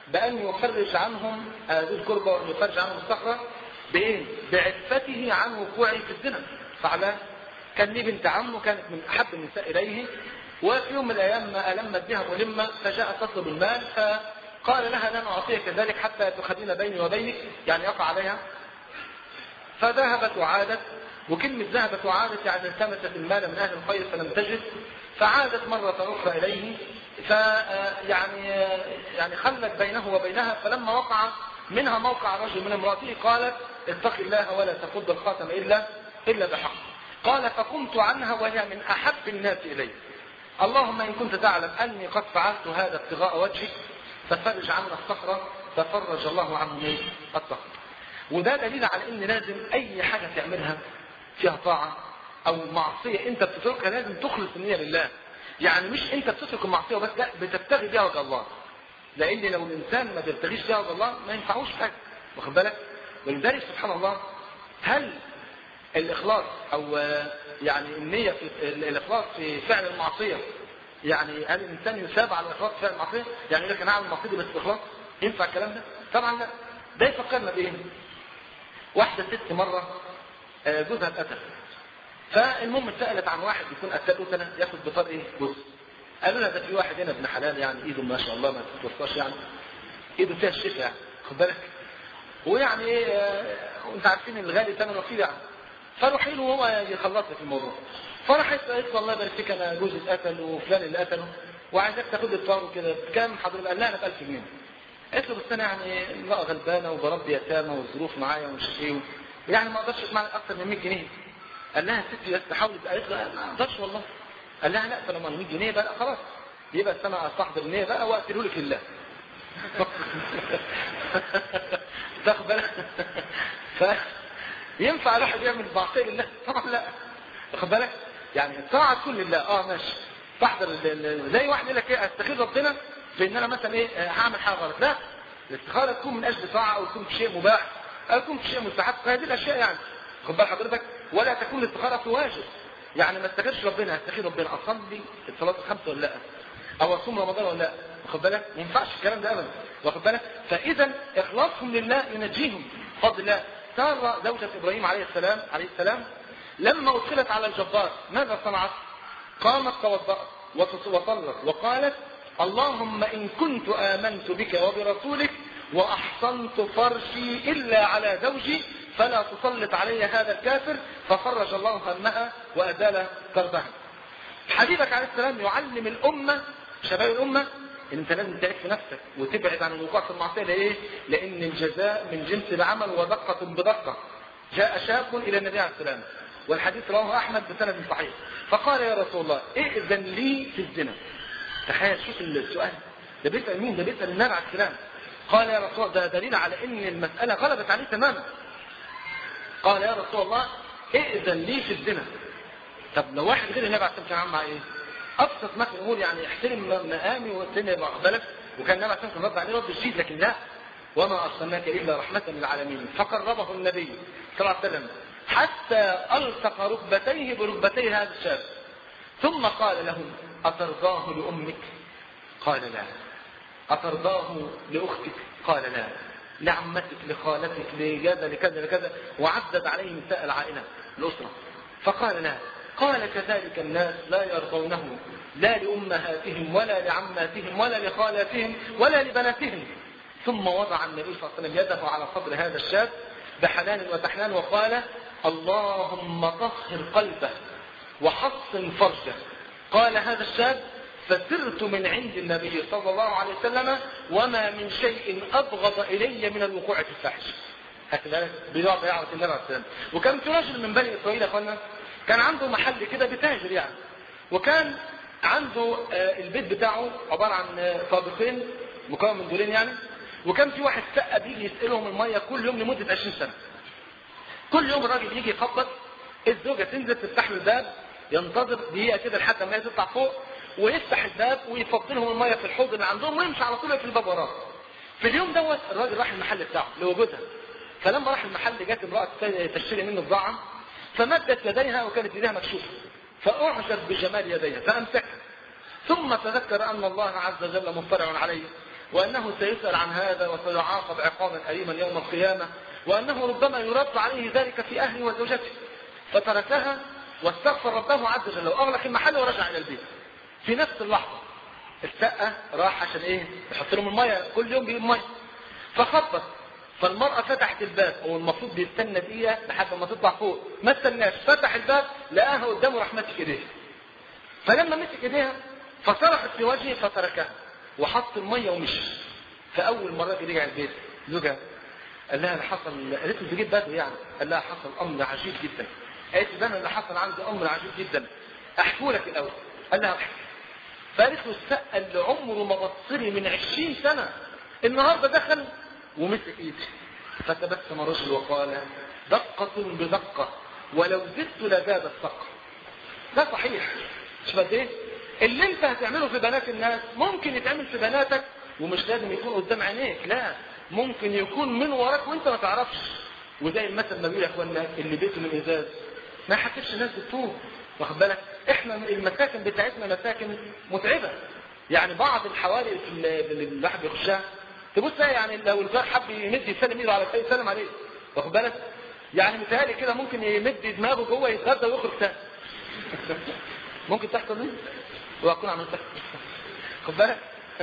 بأن يفرج عنهم هذه الكربة وأن يفرج عنهم الصخرة بإيه؟ بعفته عن وقوعه في الزنا. فعلا كان لي بنت عمه كانت من أحب النساء إليه، وفي يوم من الأيام ألمت بها ملمة فجاءت تطلب المال، فقال لها لن أعطيك ذلك حتى تخدين بيني وبينك، يعني يقع عليها. فذهبت وعادت، وكلمة ذهبت وعادت يعني التمست المال من أهل الخير فلم تجد، فعادت مرة أخرى إليه، فيعني يعني خلت بينه وبينها، فلما وقع منها موقع رجل من امرأته قالت اتق الله ولا تفض الخاتم إلا إلا بحق. قال فقمت عنها وهي من أحب الناس إلي، اللهم إن كنت تعلم أني قد فعلت هذا ابتغاء وجهك ففرج عنا الصخرة، ففرج الله عنه من الصخرة. وده دليل على ان لازم اي حاجة تعملها فيها طاعة او معصية انت بتتركها لازم تخلص النية لله. يعني مش انت بتترك المعصية وبس، لا بتبتغي بها وجه الله، لان لو الانسان ما بيبتغيش بها وجه الله ما ينفعوش حاجة، واخد بالك؟ ولذلك سبحان الله، هل الاخلاص او يعني النية في الاخلاص في فعل المعصية، يعني هل الانسان يثاب على الاخلاص في فعل المعصية؟ يعني يقول لك انا اعمل معصية بس باخلاص، ينفع الكلام ده؟ طبعا لا. ده يفكرنا بايه؟ واحدة ست مرة جوزها اتقتل، فالمهم سألت عن واحد يكون قتله سنة ياخد بطار ايه؟ جوز. قالوا لها ده في واحد هنا ابن حلال يعني ايده ما شاء الله ما تتوصاش، يعني ايده فيها الشفا يعني، خد بالك؟ ويعني ايه وانت عارفين الغالي ثمنه كتير يعني. فروحي له وهو يخلصني في الموضوع. فرحت قالت له الله يبارك فيك انا جوزي اتقتل وفلان اللي قتله وعايزك تاخد الطار وكده، كام حضرتك؟ قال لها انا ب ألف جنيه. قلت له بس انا يعني امرأة غلبانة وبربي يتامى والظروف معايا ومش ايه، يعني ما اقدرش اسمع اكتر من مية جنيه. قال لها ستي بس تحاول. قالت له ما اقدرش والله. قال لها لا طالما مية جنيه بقى خلاص يبقى انا استحضر النية بقى واقتله لك لله. تاخد بالك؟ فينفع الواحد يعمل معصية لله؟ طبعا لا، واخد بالك؟ يعني الطاعة تكون لله. اه ماشي تحضر زي واحد يقول لك ايه استخير ربنا في ان انا مثلا ايه هعمل حاجه غلط. لا، الاستخاره تكون من اجل طاعه او تكون في شيء مباح او تكون في شيء مستحب، هذه الاشياء يعني خد بال حضرتك. ولا تكون الاستخاره في واجب، يعني ما استخيرش ربنا استخير ربنا اصلي الصلاه الخمسه ولا لا، او اصوم رمضان ولا لا، واخد بالك؟ ما ينفعش الكلام ده ابدا، واخد بالك؟ فاذا اخلاصهم لله ينجيهم بفضل الله. ساره زوجة ابراهيم عليه السلام عليه السلام لما ادخلت على الجبار ماذا صنعت؟ قامت توضأت وصلت وقالت اللهم إن كنت آمنت بك وبرسولك وأحصنت فرشي إلا على زوجي فلا تسلط علي هذا الكافر، ففرج الله همها وأزال كربها. حبيبك عليه السلام يعلم الأمة شباب الأمة إن أنت لازم تعرف نفسك وتبعد عن الوقوع في المعصية. لإيه؟ لأن الجزاء من جنس العمل ودقة بدقة. جاء شاب إلى النبي عليه السلام والحديث رواه أحمد بسند صحيح، فقال يا رسول الله ائذن لي في الزنا. تخيل شوف السؤال ده بيسأل مين؟ ده بيسأل النبي عليه السلام. قال يا رسول الله ده دليل على ان المسألة غلبت عليه تماما. قال يا رسول الله ائذن لي في الزنا. طب لو واحد غير النبي عليه السلام كان عامل معاه ايه؟ ابسط ما في الامور يعني احترم مقامي واحترم بالك، وكان النبي عليه السلام كان رد عليه رد شديد، لكن لا، وما ارسلناك الا رحمة للعالمين. فقربه النبي صلى الله عليه وسلم حتى الصق ركبتيه بركبتي هذا الشاب، ثم قال له أترضاه لأمك؟ قال لا. أترضاه لأختك؟ قال لا. لعمتك لخالتك لكذا لكذا لكذا، وعدد عليه نساء العائلة الأسرة، فقال لا. قال كذلك الناس لا يرضونه لا لأمهاتهم ولا لعماتهم ولا لخالاتهم ولا لبناتهم. ثم وضع النبي صلى الله عليه وسلم يده على صدر هذا الشاب بحنان وتحنان وقال اللهم طهر قلبه وحصن فرجه. قال هذا الشاب فسرت من عند النبي صلى الله عليه وسلم وما من شيء أبغض إلي من الوقوع في الفاحشة. هكذا بيقعد يعرف النبي عليه السلام. وكان في رجل من بني إسرائيل يا اخوانا كان عنده محل كده بتاجر يعني، وكان عنده البيت بتاعه عبارة عن طابقين مكون من دورين يعني، وكان في واحد سقة بيجي يسألهم المية كل يوم لمدة عشرين سنة. كل يوم الراجل يجي يخبط، الزوجة تنزل تفتح له الباب، ينتظر دقيقة كده لحد ما هي تطلع فوق ويفتح الباب ويفضلهم المية في الحوض اللي عندهم ويمشي على طول في الباب وراه. في اليوم دوت الراجل راح المحل بتاعه لوجودها، فلما راح المحل جات امرأة تشتري منه بضاعة فمدت يديها وكانت يديها مكشوفة، فأعجب بجمال يديها فأمسكها، ثم تذكر أن الله عز وجل مطلع عليه وأنه سيسأل عن هذا وسيعاقب عقابا أليما يوم القيامة، وأنه ربما يرد عليه ذلك في أهله وزوجته. فتركها واستغفر ربه عز وجل وأغلق المحل ورجع إلى البيت. في نفس اللحظة السقة راح عشان إيه؟ يحط لهم المية، كل يوم بيجيب مية. فخبط، فالمرأة فتحت الباب، هو المفروض بيستنى دقيقة لحد ما تطلع فوق، ما استناش، فتح الباب لقاها قدامه راح ماسك ايديها. فلما مسك ايديها فصرخت في وجهه فتركها وحط المية ومشي. فأول مرة رجع البيت زوجها قال لها اللي حصل، قالت له بجيب بدو يعني، قال لها حصل أمر عجيب جدا. قالت له انا اللي حصل عندي أمر عجيب جدا، أحكوا لك الأول. قال لها احكي. فقالت له السقة اللي عمره ما بصري من عشرين سنة النهارده دخل ومسك ايدي. فتبسم رجل وقال دقة بدقة ولو زدت لزاد السقة. ده صحيح. مش بس ايه اللي انت هتعمله في بنات الناس ممكن يتعمل في بناتك، ومش لازم يكون قدام عينيك، لا ممكن يكون من وراك وانت ما تعرفش. وزي المثل ما بيقول يا اخوانا اللي بيته من ازاز ما حكتش الناس بالطول. واخد بالك؟ احنا المساكن بتاعتنا مساكن متعبه. يعني بعض الحواري اللي الواحد بيخشها تبص يعني لو الجار حب يمد يسلم ايده على الثاني يسلم عليه. واخد بالك؟ يعني متهيألي كده ممكن يمد دماغه جوه يتغدى ويخرج تاني. ممكن تحصل دي؟ واكون عملتها. خد بالك؟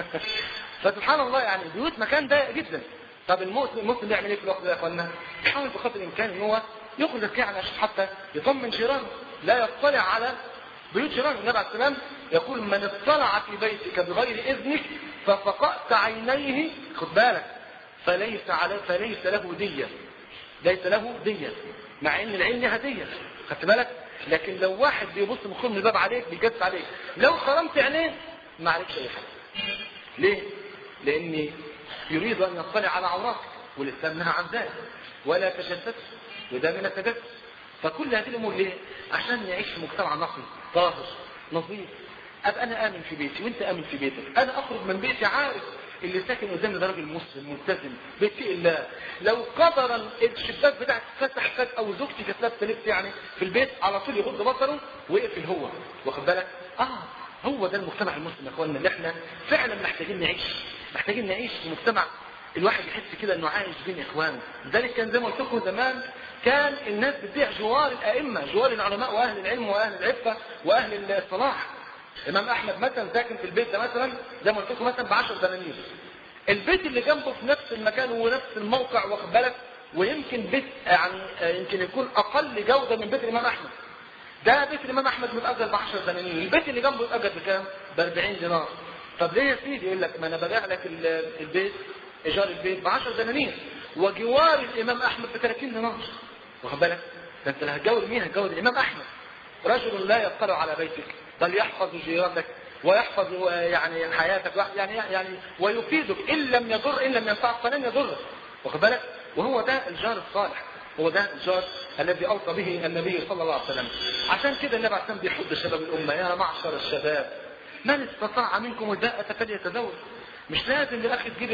فسبحان الله يعني بيوت مكان ضيق جدا. طب المسلم المسلم يعمل ايه في الوقت ده يا اخوانا؟ يحاول بقدر الامكان ان هو يخرج يعني عشان حتى يطمن جيرانه، لا يطلع على بيوت جيرانه. النبي عليه السلام يقول من اطلع في بيتك بغير اذنك ففقأت عينيه، خد بالك، فليس على فليس له دية. ليس له دية، مع ان العين لها دية، خدت بالك؟ لكن لو واحد بيبص من خرم الباب عليك بيجس عليك، لو خرمت عينيه ما عليكش اي حاجه. ليه؟ لاني يريد ان يطلع على عوراتك، والاسلام نهى عن ذلك، ولا تجسس، وده من التجسس. فكل هذه الامور ليه؟ عشان نعيش في مجتمع نقي طاهر نظيف. ابقى انا امن في بيتي وانت امن في بيتك، انا اخرج من بيتي عارف اللي ساكن قدامي ده راجل مسلم ملتزم بيتقي الله. لو قدر الشباك بتاعك فتح فجأة او زوجتي كانت لابسه لبس يعني في البيت، على طول يغض بصره ويقفل هو. واخد بالك؟ اه هو ده المجتمع المسلم يا اخوانا اللي احنا فعلا محتاجين نعيش. محتاجين نعيش في مجتمع الواحد يحس كده انه عايش بين اخوانه. لذلك كان زي ما قلت لكم زمان كان الناس بتبيع جوار الائمه، جوار العلماء واهل العلم واهل العفه واهل الصلاح. الامام احمد مثلا ساكن في البيت ده مثلا زي ما قلت لكم مثلا ب عشرة دنانير. البيت اللي جنبه في نفس المكان ونفس الموقع، واخد بالك، ويمكن بيت يعني يمكن يكون اقل جوده من بيت الامام احمد. ده بيت الامام احمد متاجر ب عشرة دنانير، البيت اللي جنبه متاجر بكام؟ ب أربعين دينار. طب ليه يا سيدي؟ يقول لك ما انا ببيع لك البيت ايجار البيت ب عشرة دنانير وجوار الامام احمد ب ثلاثين دينار. واخد بالك؟ ده انت اللي هتجاور مين؟ هتجاور الامام احمد. رجل لا يطلع على بيتك بل يحفظ جيرانك ويحفظ يعني حياتك يعني يعني ويفيدك ان لم يضر ان لم ينفعك فلن يضرك. واخد بالك؟ وهو ده الجار الصالح، هو ده الجار الذي اوصى به النبي صلى الله عليه وسلم. عشان كده النبي عليه الصلاه والسلام بيحض شباب الامه: يا معشر الشباب من استطاع منكم الباءة فليتزوج. مش لازم للاخ تجيب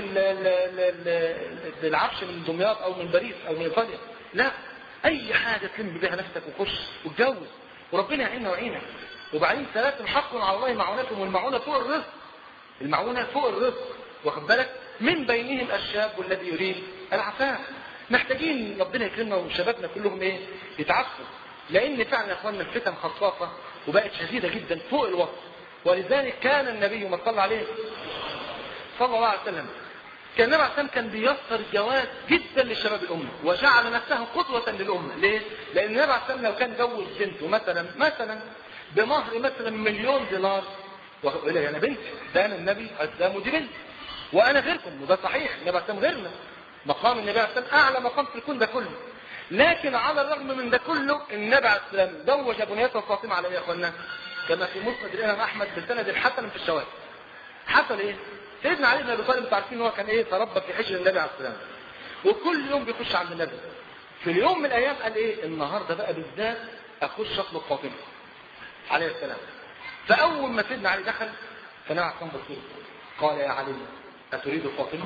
العفش من دمياط او من باريس او من ايطاليا، لا، اي حاجه تلم بها نفسك وخش واتجوز وربنا يعيننا ويعينك. وبعدين ثلاث حق على الله معونتهم، والمعونه فوق الرزق، المعونه فوق الرزق. واخد بالك؟ من بينهم الشاب والذي يريد العفاف. محتاجين ربنا يكرمنا وشبابنا كلهم ايه؟ يتعفوا، لان فعلا يا اخواننا الفتن خصاصه وبقت شديده جدا فوق الوصف. ولذلك كان النبي ما صلى عليه صلى الله عليه وسلم كان النبي عليه السلام كان بيسر الجواز جدا للشباب الامه، وجعل نفسه قدوه للامه. ليه؟ لان النبي عليه السلام لو كان جوز بنته مثلا مثلا بمهر مثلا مليون دينار، وقال انا بنت، ده انا النبي السلام ودي بنت وانا غيركم، وده صحيح النبي عليه السلام غيرنا، مقام النبي عليه السلام اعلى مقام في الكون ده كله. لكن على الرغم من ده كله النبي عليه السلام زوج بنيته فاطمه على ايه يا اخوانا؟ كما في مسند الامام احمد بسند حسن في الشواهد. حصل ايه؟ سيدنا علي بن ابي طالب انتوا عارفين ان هو كان ايه؟ تربى في حجر النبي عليه السلام، وكل يوم بيخش عند النبي. في اليوم من الايام قال ايه؟ النهارده بقى بالذات اخش اطلب فاطمه عليه السلام. فاول ما سيدنا علي دخل فالنبي عليه السلام بص قال: يا علي اتريد فاطمه؟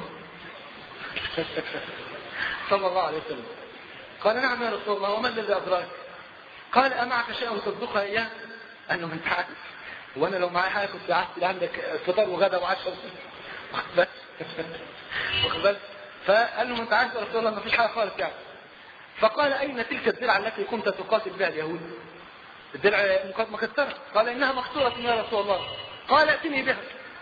صلى الله عليه وسلم. قال: نعم يا رسول الله، وما الذي ادراك؟ قال: امعك شيء تصدقها اياه؟ قال له: انت عارف وانا لو معايا حاجه كنت قعدت عندك فطار وغدا وعشاء بس واخد بالك؟ فقال له ما انت عارف يا رسول الله ما فيش حاجه خالص يعني. فقال اين تلك الدرع التي كنت تقاتل بها اليهود؟ الدرع مكسره. قال انها مكسوره يا رسول الله. قال ائتني بها.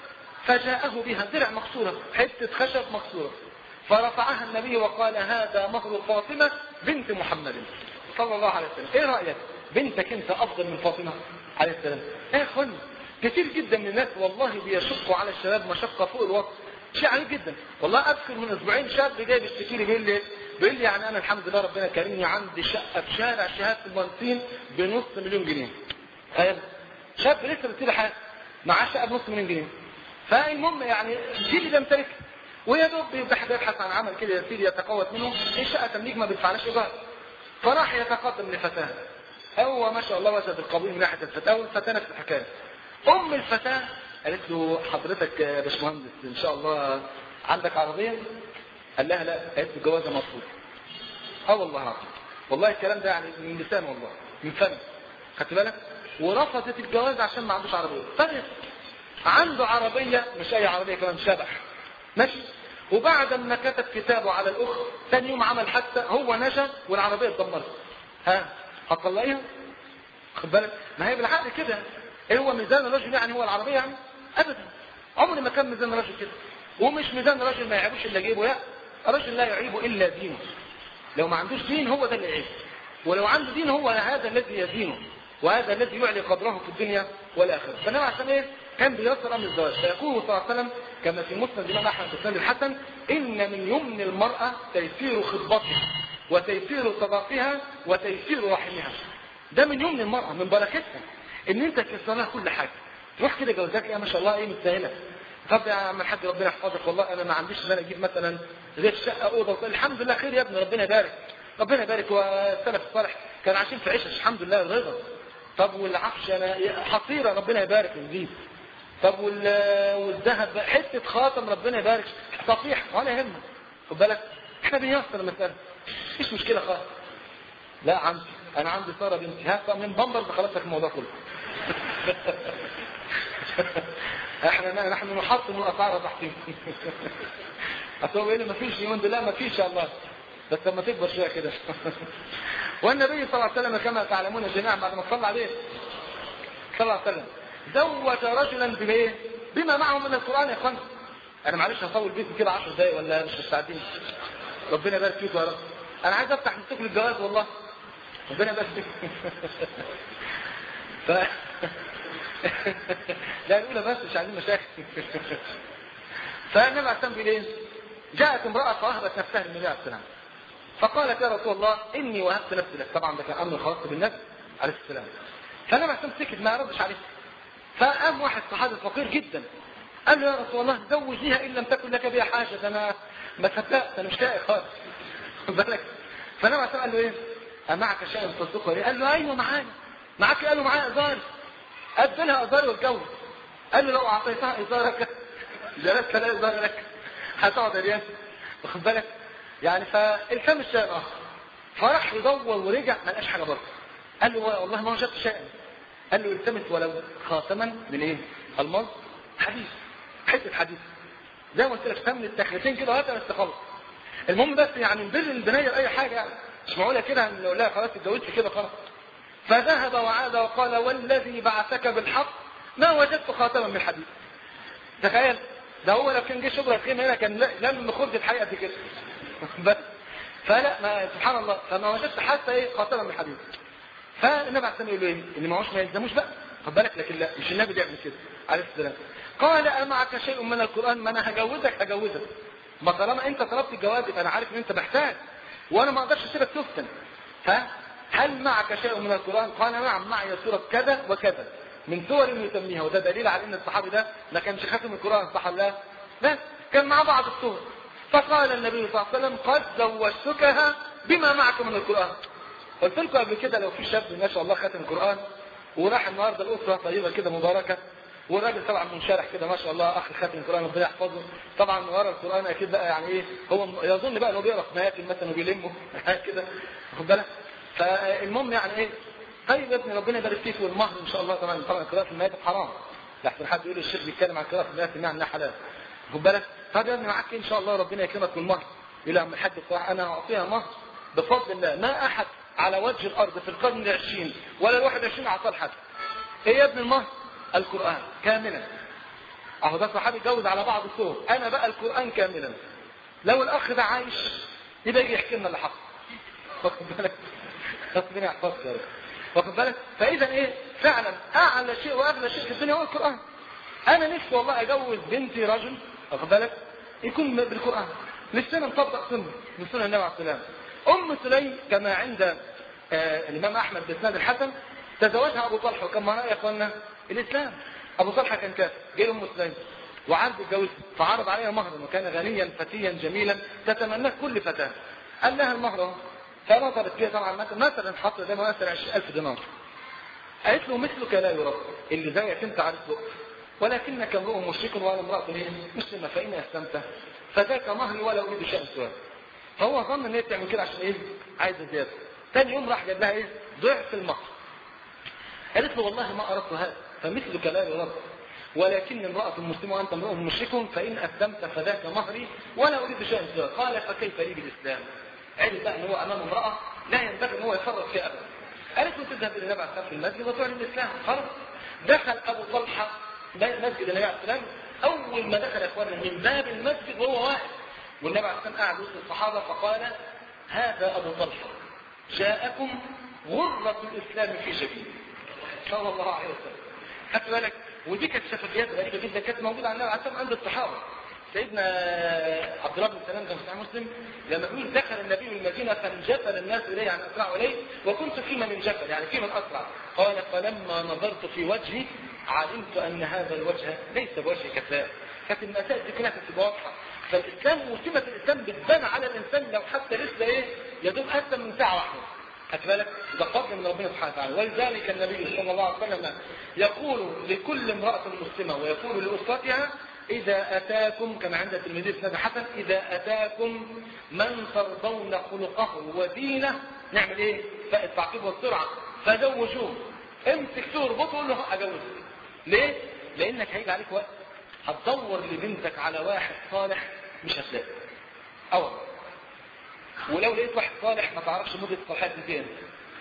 فجاءه بها درع مكسوره، حته خشب مكسوره، فرفعها النبي وقال هذا مهر فاطمه بنت محمد صلى الله عليه وسلم. ايه رايك؟ بنتك انت افضل من فاطمه عليه السلام؟ ايه يا اخوان، كثير جدا من الناس والله بيشقوا على الشباب مشقه فوق الوصف، شيء عجيب جدا. والله اذكر من اسبوعين شاب جاي بيشتكي لي بيقول لي بيقول لي يعني انا الحمد لله ربنا كرمني عندي شقه في شارع شهاده المهندسين بنص مليون جنيه. تخيل شاب لسه بيصير حاجه معاه شقه بنص مليون جنيه. فالمهم يعني دي اللي بيمتلكها، ويا دوب بيبحث عن عمل كده يا سيدي يتقوت منه، الشقه تمليك ما بيدفعناش ايجار. فراح يتقدم لفتاه، هو ما شاء الله وجد القبول من ناحيه الفتاه، والفتاه نفس الحكايه. ام الفتاه قالت له حضرتك يا باشمهندس ان شاء الله عندك عربيه؟ قال لها لا. قالت له الجوازه مرفوض. اه والله العظيم، والله الكلام ده يعني من لسان والله من فم، خدت بالك؟ ورفضت الجواز عشان ما عندوش عربيه. طيب عنده عربيه، مش اي عربيه كمان، شبح ماشي. وبعد ما كتب كتابه على الاخت ثاني يوم عمل حادثه، هو نجا والعربيه اتدمرت. ها هتطلقيها؟ خد بالك؟ ما هي بالعقل كده. ايه هو ميزان الرجل يعني هو العربيه يعني؟ ابدا، عمر ما كان ميزان الرجل كده. ومش ميزان الرجل ما يعيبوش الا جيبه، لا، الرجل لا يعيبه الا دينه. لو ما عندوش دين هو ده اللي يعيبه، ولو عنده دين هو هذا الذي يدينه، وهذا الذي يعلي قدره في الدنيا والاخره. فانما عشان ايه؟ كان بيسر امر الزواج. فيقول صلى الله عليه وسلم كما في مسند الامام احمد بن الحسن: ان من يمن المراه تيسير خطبتها وتيسير صداقها وتيسير رحمها. ده من يمن المراه، من بركتها ان انت تيسر لها كل حاجه. تروح كده جوازك يا ما شاء الله ايه متسهله. طب يا عم الحاج ربنا يحفظك، والله انا ما عنديش ان انا اجيب مثلا غير شقه اوضه. الحمد لله خير يا ابني، ربنا يبارك ربنا يبارك. والسلف الصالح كان عايشين في عيشه الحمد لله الرضا. طب والعفش انا حصيره ربنا يبارك ونجيب. طب والذهب حته خاتم ربنا يبارك، صفيح ولا يهمنا. خد بالك احنا بنيسر المساله، مفيش مشكله خالص. لا عندي انا عندي ساره بنتي هات من بامبرز خلاص لك الموضوع كله. احنا نحن نحطم الاسعار تحتيم. اصل ايه مفيش يوم لا مفيش يا الله، بس لما تكبر شويه كده. والنبي صلى الله عليه وسلم كما تعلمون جميعا بعد ما صلى عليه صلى الله عليه وسلم زوج رجلا بايه؟ بما معه من القران. يا اخوان انا معلش هطول بيكم كده عشر دقايق ولا مش مستعدين؟ ربنا يبارك فيكم يا رب. انا عايز افتح مسك للجواز والله، ربنا يبارك فيكم. ف لا الاولى بس مش عايزين مشاكل. فالنبي عليه السلام بيقول ايه؟ جاءت امراه فاهبت نفسها للنبي عليه السلام فقالت يا رسول الله اني وهبت نفسي لك. طبعا ده كان امر خاص بالنبي عليه السلام. فالنبي عليه السلام سكت ما ردش عليه. فقام واحد صحابي فقير جدا قال له يا رسول الله زوجنيها ان لم تكن لك بها حاجه، ده انا ما صدقت انا مش لاقي خالص. بالك. فالنبي عليه السلام قال له ايه؟ امعك شيء تصدقه؟ قال له ايوه معايا. معاك؟ قال له معايا ازار. ادى لها ازار واتجوز. قال له لو اعطيتها ازارك جلست لا ازار لك هتقعد ريال. واخد بالك؟ يعني فالتم الشيء الاخر. فراح يدور ورجع ما لقاش حاجه برضه. قال له والله ما وجدت شيئا. قال له التمس ولو خاتما من ايه؟ الماس حديث، حته حديث زي ما قلت لك تم التخليتين كده وهات بس خلاص. المهم بس يعني نبر البنيه اي حاجه يعني مش معقوله كده نقول لها خلاص اتجوزت كده خلاص. فذهب وعاد وقال والذي بعثك بالحق ما وجدت خاتما من حديث. تخيل ده هو لو كان جه شبرا الخيمه هنا كان لم خرج الحقيقه دي كده. بس فلا ما سبحان الله فما وجدت حتى ايه خاتما من حديث. فالنبي عليه السلام يقول له ايه؟ اللي معهوش ما يلزموش بقى. خد بالك لكن لا مش النبي بيعمل كده عليه السلام. قال امعك شيء من القران؟ ما انا هجوزك هجوزك. ما طالما انت طلبت الجواز فانا عارف ان انت محتاج وانا ما اقدرش اسيبك تفتن. ها هل معك شيء من القران؟ قال نعم معي سوره كذا وكذا من سور يسميها. وده دليل على ان الصحابي ده ما كانش خاتم القران صح ولا لا؟ لا كان معاه بعض السور. فقال النبي صلى الله عليه وسلم قد زوجتكها بما معك من القران. قلت لكم قبل كده لو في شاب ما شاء الله خاتم القران وراح النهارده الاسره طيبه كده مباركه والراجل طبعا منشرح كده ما شاء الله اخ خاتم القران ربنا يحفظه طبعا ورا القران اكيد بقى يعني ايه هو يظن بقى انه بيقرا في مياتم مثلا وبيلمه كده واخد بالك. فالمهم يعني ايه طيب يا ابني ربنا يبارك فيك والمهر ان شاء الله طبعا طبعا قراءه المياتم حرام. لحسن حد يقول الشيخ بيتكلم عن قراءه المياتم يعني انها حلال. خد بالك. طب يا ابني معاك ان شاء الله ربنا يكرمك من مهر. يقول عم الحاج الصراحه انا هعطيها مهر بفضل الله، ما احد على وجه الارض في القرن العشرين ولا الواحد وعشرين اعطاه لحد. ايه يا ابن المهر؟ القران كاملا. اهو ده صحابي اتجوز على بعض الصور، انا بقى القران كاملا. لو الاخ ده عايش يبقى يجي يحكي لنا اللي حصل. واخد بالك؟ ربنا يحفظك يا رب. واخد بالك؟ فاذا ايه؟ فعلا اعلى شيء واغلى شيء في الدنيا هو القران. انا نفسي والله اجوز بنتي رجل، واخد بالك، يكون بالقران. نفسنا نطبق سنه من سنن النبي عليه السلام. ام سليم كما عند آه الامام احمد باسناد الحسن تزوجها ابو طلحه، وكان معناه يا اخوانا الاسلام. ابو طلحه كان كافر، جه ام سليم وعرض الجواز، فعرض عليها مهرا، وكان غنيا فتيا جميلا تتمناه كل فتاه. قال لها المهر، فنظرت فيها طبعا مثلا حط قدامها مثلا عشرين ألف دينار. قالت له مثلك لا يرد، اللي زيك انت عارف له، ولكنك امرؤ مشرك وانا امراه مسلمه، فان اسلمت فذاك مهري ولا اريد شيئا سواه. فهو ظن ان هي بتعمل كده عشان ايه؟ عايزه زياده. ثاني يوم راح جاب لها ايه؟ ضعف المهر. قالت له والله ما اردت هذا، فمثلك لا يرد، ولكن امراه مسلمه وانت امرؤ مشرك، فان اسلمت فذاك مهري ولا اريد شيئا سواه. قال فكيف لي بالاسلام؟ عرف بقى ان هو امام امراه لا ينبغي ان هو يفرط فيها ابدا. قالت له تذهب الى النبي عليه الصلاه والسلام في المسجد وتعلن الاسلام. خلاص. دخل ابو طلحه مسجد النبي عليه السلام. اول ما دخل اخواننا من باب المسجد وهو واحد، والنبي عليه السلام قاعد وسط الصحابه، فقال هذا ابو طلحه جاءكم غره الاسلام في جبينه صلى الله عليه وسلم. خدت بالك؟ ودي كانت شفافيات غريبه جدا كانت موجوده عند النبي عليه السلام عند الصحابه. سيدنا عبد الله بن سلام كان في صحيح مسلم لما يقول دخل النبي المدينه فانجفل الناس اليه يعني اسرعوا اليه، وكنت في من انجفل يعني في من اسرع. قال فلما نظرت في وجهي علمت ان هذا الوجه ليس بوجه كذاب. كانت المسائل دي كلها كانت واضحه. فالاسلام وسمه الاسلام بتبان على الانسان لو حتى لسه ايه يدوب اكثر من ساعه واحده. خدت بالك؟ ده فضل من ربنا سبحانه وتعالى. ولذلك النبي صلى الله عليه وسلم يقول لكل امراه مسلمه ويقول لاسرتها إذا أتاكم، كما عند الترمذي بسند حسن، إذا أتاكم من ترضون خلقه ودينه نعمل إيه؟ التعقيب والسرعة فزوجوه. امسك تربطه وقول له أجوزك. ليه؟ لأنك هيجي عليك وقت هتدور لبنتك على واحد صالح مش هتلاقي. أول ولو لقيت واحد صالح ما تعرفش مدة صلاحيته دي امتى.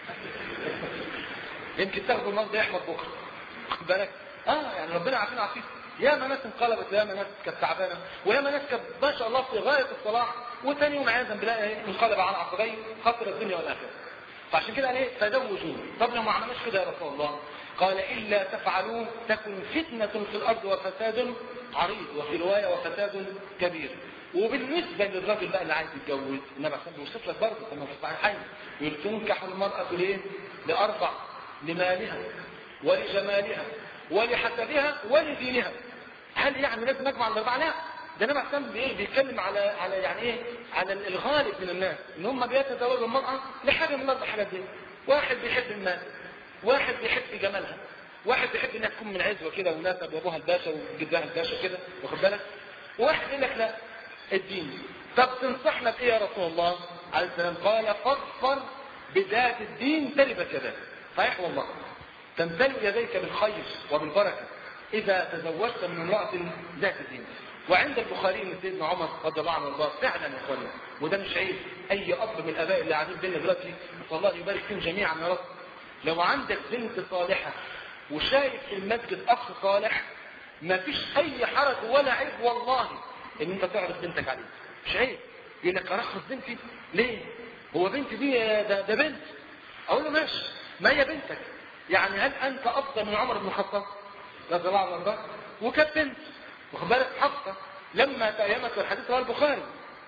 يمكن تاخده النهارده يحمد بكره. واخد بالك؟ اه يعني ربنا عارفين عارفين. يا ما ناس انقلبت ويا ما ناس كانت تعبانه ويا ما ناس كانت ما شاء الله في غايه الصلاح، وثاني يوم عياذا بالله انقلب على عقبيه خسر الدنيا والاخره. فعشان كده قال ايه؟ تزوجوا. طب لو ما عملناش كده يا رسول الله؟ قال الا تفعلوا تكن فتنه في الارض وفساد عريض، وفي روايه وفساد كبير. وبالنسبه للراجل بقى اللي عايز يتجوز، النبي صلى الله عليه وسلم بيوصف لك برضه كما في الصحيحين يقول تنكح المراه ليه؟ لاربع: لمالها ولجمالها ولحسبها ولدينها. هل يعني لازم نجمع الاربعه؟ لا، ده النبي عليه الصلاه بيتكلم على على يعني ايه؟ على الغالب من الناس ان هم بيتزوجوا المراه لحاجه من الاربع حاجات دي. واحد بيحب المال، واحد بيحب جمالها، واحد بيحب انها تكون من عزوه كده وناسب وابوها الباشا وجدها الباشا كده، واخد بالك؟ وواحد يقول لك لا الدين. طب تنصحنا بايه يا رسول الله عليه السلام؟ قال فاظفر بذات الدين تربت يداك. صحيح والله، تمتلئ يديك بالخير وبالبركه إذا تزوجت من امرأة ذات دين. وعند البخاري من سيدنا عمر رضي الله عنه وارضاه فعلا يا اخوانا، وده مش عيب، أي أب من الآباء اللي قاعدين بينا دلوقتي نسأل الله يبارك فيهم جميعا يا رب، لو عندك بنت صالحة وشايف في المسجد أخ صالح ما فيش أي حرج ولا عيب والله إن أنت تعرض بنتك عليه، مش عيب. يقول لك أرخص بنتي ليه؟ هو بنتي دي ده, ده بنت؟ أقول له ماشي، ما هي بنتك، يعني هل أنت أفضل من عمر بن الخطاب رضي الله عنه وارضاه؟ وكانت بنت، واخد بالك؟ حفصه لما تأيمت الحديث رواه البخاري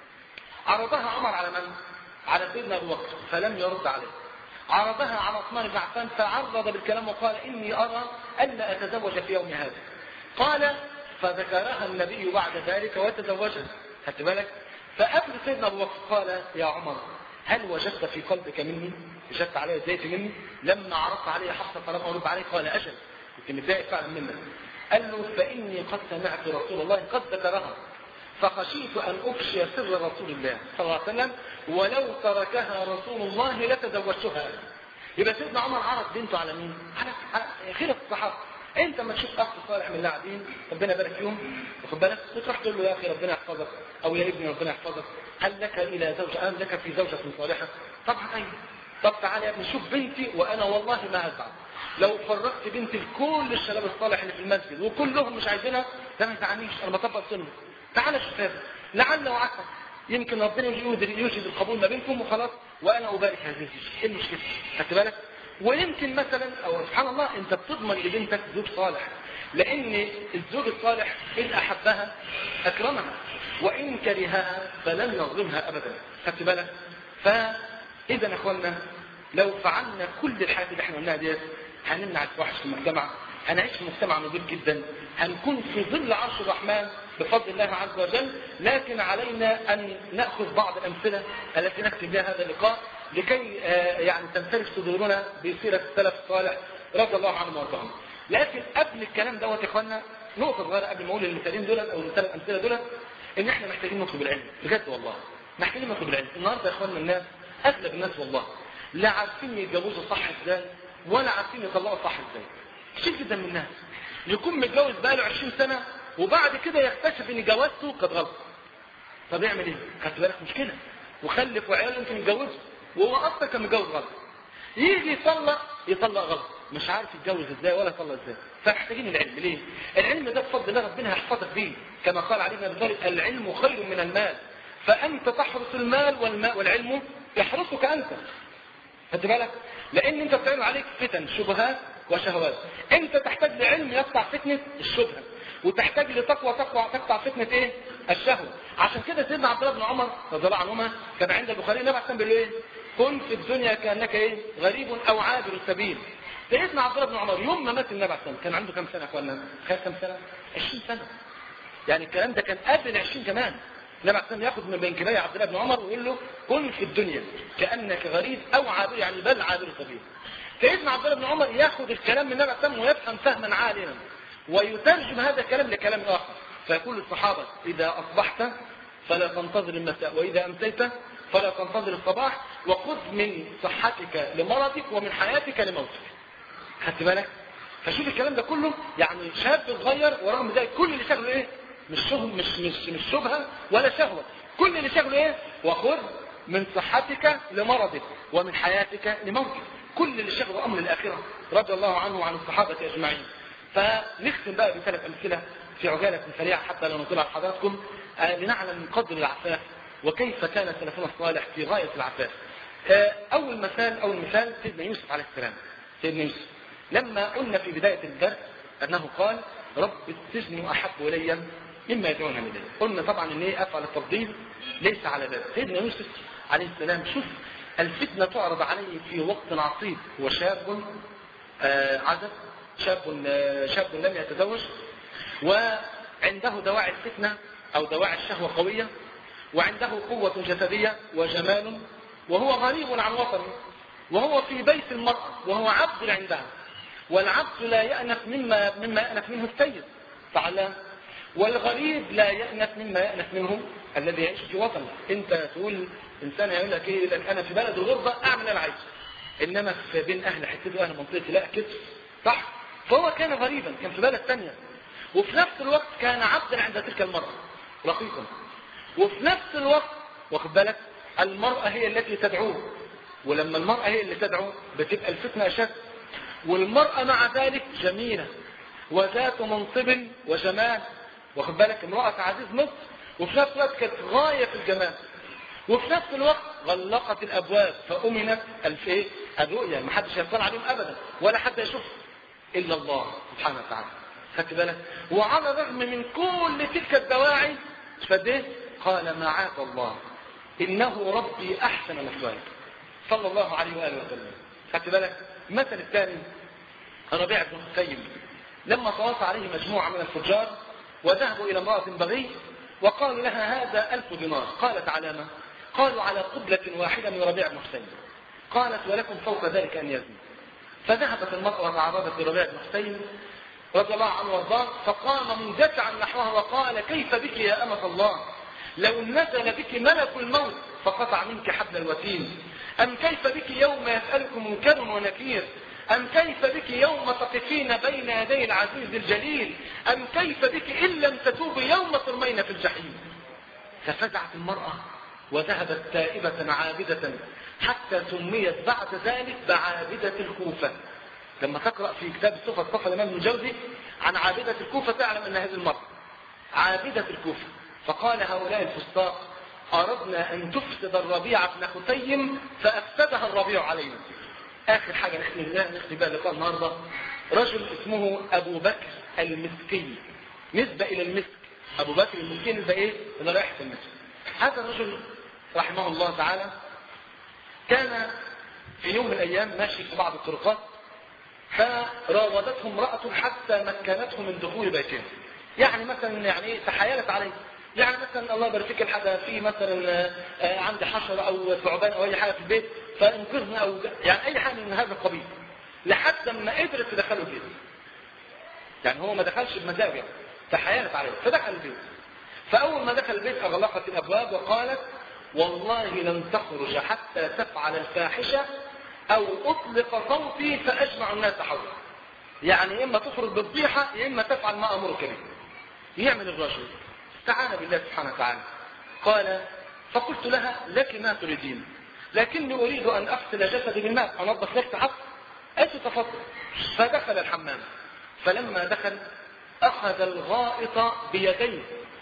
عرضها عمر على من؟ على سيدنا ابو بكر فلم يرد عليه. عرضها على عثمان بن عفان فعرض بالكلام وقال اني ارى الا اتزوج في يوم هذا. قال فذكرها النبي بعد ذلك وتزوجها. خدت بالك؟ فقبل سيدنا ابو بكر قال يا عمر هل وجدت في قلبك مني؟ وجدت علي زيت مني؟ لما عرضت عليه حفصه فلم ارد عليه قال اجل، كنت متضايق فعلا منك. قال له فاني قد سمعت رسول الله قد ذكرها فخشيت ان افشي سر رسول الله صلى الله عليه وسلم ولو تركها رسول الله لتزوجتها. يبقى سيدنا عمر عرض بنته على مين؟ على خيرة الصحابه. انت ما تشوف اخ صالح من اللاعبين ربنا يبارك فيهم واخد بالك وتروح تقول له يا اخي ربنا يحفظك او يا ابني ربنا يحفظك، هل لك الى زوجه هل لك في زوجه صالحه؟ طبعا ايوه. طب تعالى يا ابني شوف بنتي وانا والله ما هزعل لو فرقت بنتي لكل الشباب الصالح اللي في المسجد وكلهم مش عايزينها، ده ما يزعلنيش، انا بطبق سنه. تعالى شوف هذا لعل وعسى يمكن ربنا يوجد القبول ما بينكم وخلاص وانا ابارك هذه الزوجه. ايه المشكله؟ خدت بالك؟ ويمكن مثلا او سبحان الله انت بتضمن لبنتك زوج صالح، لان الزوج الصالح ان احبها اكرمها وان كرهها فلن يظلمها ابدا. خدت بالك؟ فاذا يا اخوانا لو فعلنا كل الحاجات اللي احنا قلناها ديت هنمنع الفواحش في المجتمع، هنعيش في مجتمع نظيف جدا، هنكون في ظل عرش الرحمن بفضل الله عز وجل. لكن علينا ان ناخذ بعض الامثله التي نختم بها هذا اللقاء لكي يعني تنفرج صدورنا بسيره السلف الصالح رضي الله عنهم وارضاهم. لكن قبل الكلام دوت يا اخوانا نقطه صغيره قبل ما اقول المثالين دول او المثال الامثله دول، ان احنا محتاجين نطلب العلم بجد والله، محتاجين نطلب العلم. النهارده يا اخوانا الناس اغلب الناس والله لا عارفين يتجوزوا صح ازاي ولا عارفين يطلقوا صح ازاي. كتير جدا من الناس يكون متجوز بقاله عشرين سنه وبعد كده يكتشف ان جوازته كانت غلط. طب يعمل ايه؟ خدت بالك مشكله، وخلف وعياله يمكن يتجوزوا وهو اصلا كان متجوز غلط. يجي يطلق يطلق غلط، مش عارف يتجوز ازاي ولا يطلق ازاي. فمحتاجين العلم. ليه؟ العلم ده بفضل الله ربنا هيحفظك بيه، كما قال علي بن ابي طالب العلم خير من المال، فانت تحرس المال والماء والعلم يحرسك انت. خدت بالك؟ لان انت بتعمل عليك فتن شبهات وشهوات، انت تحتاج لعلم يقطع فتنه الشبهه، وتحتاج لتقوى تقوى تقطع فتنه ايه؟ الشهوه. عشان كده سيدنا عبد الله بن عمر رضي الله عنهما كان عند البخاري النبي عليه الصلاه ايه؟ كن في الدنيا كانك ايه؟ غريب او عابر السبيل. سيدنا عبد الله بن عمر يوم ما مات النبي عليه الصلاه كان عنده كام سنه يا اخوانا؟ كان كام سنه؟ عشرين سنه. يعني الكلام ده كان قبل عشرين كمان. النبي عليه الصلاه ياخذ من بين كباية عبد الله بن عمر ويقول له كن في الدنيا كانك غريب او عابر، يعني بل عابر السبيل. سيدنا عبد الله بن عمر ياخذ الكلام من النبي عليه الصلاه ويفهم فهما عاليا ويترجم هذا الكلام لكلام اخر، فيقول للصحابه اذا اصبحت فلا تنتظر المساء واذا امسيت فلا تنتظر الصباح، وخذ من صحتك لمرضك ومن حياتك لموتك. خدت بالك؟ فشوف الكلام ده كله، يعني شاب صغير ورغم ذلك كل اللي شغله ايه؟ مش شبهه مش مش مش شبهه ولا شهوه، كل اللي شغله ايه؟ وخذ من صحتك لمرضك ومن حياتك لموتك. كل اللي شغله امر الاخره رضي الله عنه وعن الصحابه اجمعين. فنختم بقى بثلاث امثله في عجاله سريعه حتى لا نطيل على حضراتكم آه لنعلم من قدر العفاف وكيف كان سلفنا الصالح في غايه العفاف. آه اول مثال اول مثال سيدنا يوسف عليه السلام. سيدنا يوسف لما قلنا في بدايه الدرس انه قال رب السجن احب الي مما يدعون اليه، قلنا طبعا ان ايه افعل التفضيل ليس على ذلك. سيدنا يوسف عليه السلام شوف الفتنه تعرض عليه في وقت عصيب، هو شاب آه عزب، شاب آه شاب لم يتزوج وعنده دواعي الفتنه او دواعي الشهوه قويه، وعنده قوه جسديه وجمال، وهو غريب عن وطنه، وهو في بيت المراه وهو عبد عندها، والعبد لا يأنف مما مما يأنف منه السيد تعالى، والغريب لا يأنف مما يأنف منه الذي يعيش في وطنه. انت تقول انسان يقول لك ايه؟ لك انا في بلد الغربه اعمل اللي انا عايزه، انما في بين اهل حتته واهل منطقتي لا كتف، صح؟ فهو كان غريبا، كان في بلد ثانيه، وفي نفس الوقت كان عبدا عند تلك المراه رقيقا، وفي نفس الوقت واخد بالك المراه هي التي تدعوه، ولما المراه هي اللي تدعو بتبقى الفتنه اشد، والمراه مع ذلك جميله وذات منصب وجمال، واخد بالك امراه عزيز مصر، وفي نفس الوقت كانت غايه في الجمال، وفي نفس الوقت غلقت الابواب فامنت الايه؟ الرؤيا، ما حدش يطلع عليهم ابدا ولا حد يشوف الا الله سبحانه وتعالى. خدت بالك؟ وعلى الرغم من كل تلك الدواعي فده قال معاذ الله انه ربي احسن مثواي صلى الله عليه واله وسلم. خدت بالك؟ المثل الثاني ربيع بن حسين لما تواصى عليه مجموعه من الفجار وذهبوا الى امراه بغي وقالوا لها هذا ألف دينار، قالت على ما؟ قالوا على قبلة واحدة من ربيع بن حسين. قالت ولكم فوق ذلك أن يزني. فذهبت المرأة وتعرضت لربيع بن حسين رضي الله عنه وارضاه، فقام مندفعا نحوها وقال كيف بك يا أمة الله؟ لو نزل بك ملك الموت فقطع منك حبل الوتين، أم كيف بك يوم يسألك منكر ونكير أم كيف بك يوم تقفين بين يدي العزيز الجليل؟ أم كيف بك إن لم تتوبي يوم ترمين في الجحيم؟ ففزعت المرأة وذهبت تائبة عابدة حتى سميت بعد ذلك بعابدة الكوفة. لما تقرأ في كتاب صفة صفة الإمام ابن الجوزي عن عابدة الكوفة تعلم أن هذه المرأة عابدة الكوفة. فقال هؤلاء الفساق أردنا أن تفسد الربيع بن خثيم فأفسدها الربيع علينا. آخر حاجة نختم بها لقاء النهاردة، رجل اسمه أبو بكر المسكي، نسبة إلى المسك. أبو بكر المسكي نسبة إيه؟ إلى رائحة المسك. هذا الرجل رحمه الله تعالى كان في يوم من الأيام ماشي في بعض الطرقات، فراودته امرأة حتى مكنته من دخول بيتها. يعني مثلا يعني تحايلت عليه، يعني مثلا الله يبارك فيك الحاجة في مثلا عندي حشرة أو ثعبان أو أي حاجة في البيت فانقذنا، أو يعني أي حاجة من هذا القبيل، لحد ما قدرت تدخله البيت. يعني هو ما دخلش بمزاجه، يعني تحايلت عليه فدخل البيت. فأول ما دخل البيت أغلقت الأبواب وقالت والله لن تخرج حتى تفعل الفاحشة أو أطلق صوتي فأجمع الناس حولك. يعني إما تخرج بالضيحة إما تفعل ما أمرك به. يعمل الرجل، استعان بالله سبحانه وتعالى. قال فقلت لها لك ما تريدين، لكني أريد أن أغسل جسدي بالماء، أنظف نفسي حق. أنت تفضل. فدخل الحمام، فلما دخل أخذ الغائط بيديه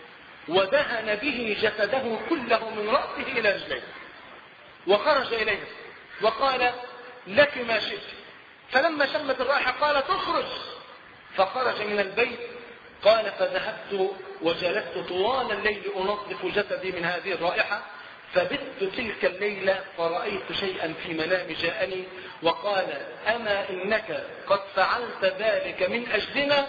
ودهن به جسده كله من رأسه إلى رجليه، وخرج إليه وقال لك ما شئت. فلما شمت الرائحة قال تخرج، فخرج من البيت. قال فذهبت وجلست طوال الليل أنظف جسدي من هذه الرائحة، فبت تلك الليلة فرأيت شيئا في منام جاءني وقال أما إنك قد فعلت ذلك من أجلنا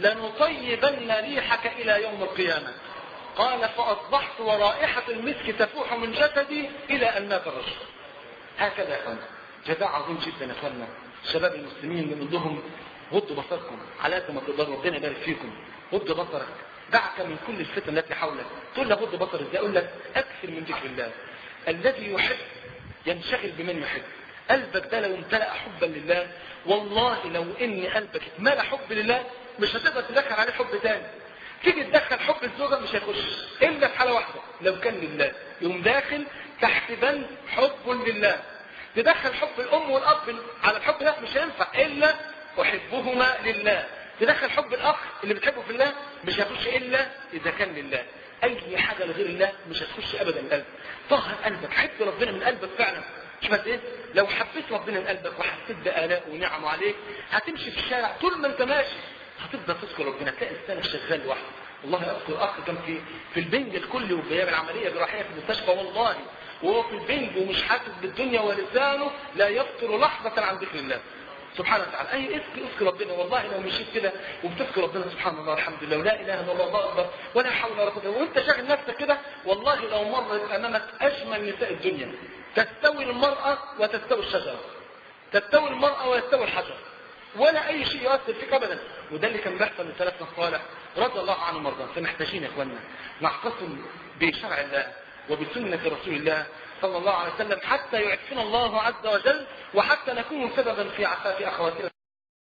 لنطيبن ريحك إلى يوم القيامة. قال فأصبحت ورائحة المسك تفوح من جسدي إلى أن مات الرجل. هكذا يا أخوانا جزاء عظيم جدا يا أخوانا. شباب المسلمين بنقول لهم غضوا بصركم على قد ما تقدروا، ربنا يبارك فيكم. غض بصرك، دعك من كل الفتن التي حولك. تقول لي غض بصرك ازاي؟ اقول لك اكثر من ذكر الله. الذي يحب ينشغل بمن يحب. قلبك ده لو امتلأ حبا لله، والله لو ان قلبك اتملأ حب لله مش هتقدر تدخل عليه حب تاني. تيجي تدخل حب الزوجة مش هيخش الا في حالة واحدة، لو كان لله يقوم داخل تحت بند حب لله. تدخل حب الام والاب على الحب ده مش هينفع الا احبهما لله. تدخل حب الاخ اللي بتحبه في الله مش هيخش الا اذا كان لله. اي حاجه لغير الله مش هتخش ابدا القلب. طهر قلبك، حب ربنا من قلبك فعلا. مش بس ايه، لو حبيت ربنا من قلبك وحسيت بآلاء ونعمه عليك هتمشي في الشارع طول ما انت ماشي هتفضل تذكر ربنا، تلاقي لسانك شغال لوحده. والله اذكر اخ كان في في البنج الكلي وبيعمل عمليه جراحيه في المستشفى، والله وهو في البنج ومش حاسس بالدنيا ولسانه لا يفطر لحظه عن ذكر الله سبحانه وتعالى. اي اذكر اذكر ربنا. والله لو مشيت كده وبتذكر ربنا سبحان الله الحمد لله ولا اله الا الله اكبر ولا حول ولا قوه، وانت شاغل نفسك كده والله لو مرت امامك اجمل نساء الدنيا تستوي المراه وتستوي الشجره، تستوي المراه ويستوي الحجر، ولا اي شيء يؤثر فيك ابدا. وده اللي كان بيحصل لسلفنا الصالح رضي الله عنهم وارضاهم. فمحتاجين يا اخواننا نعتصم بشرع الله وبسنه رسول الله صلى الله عليه وسلم حتى يعفنا الله عز وجل، وحتى نكون سببا في عفاف اخواتنا.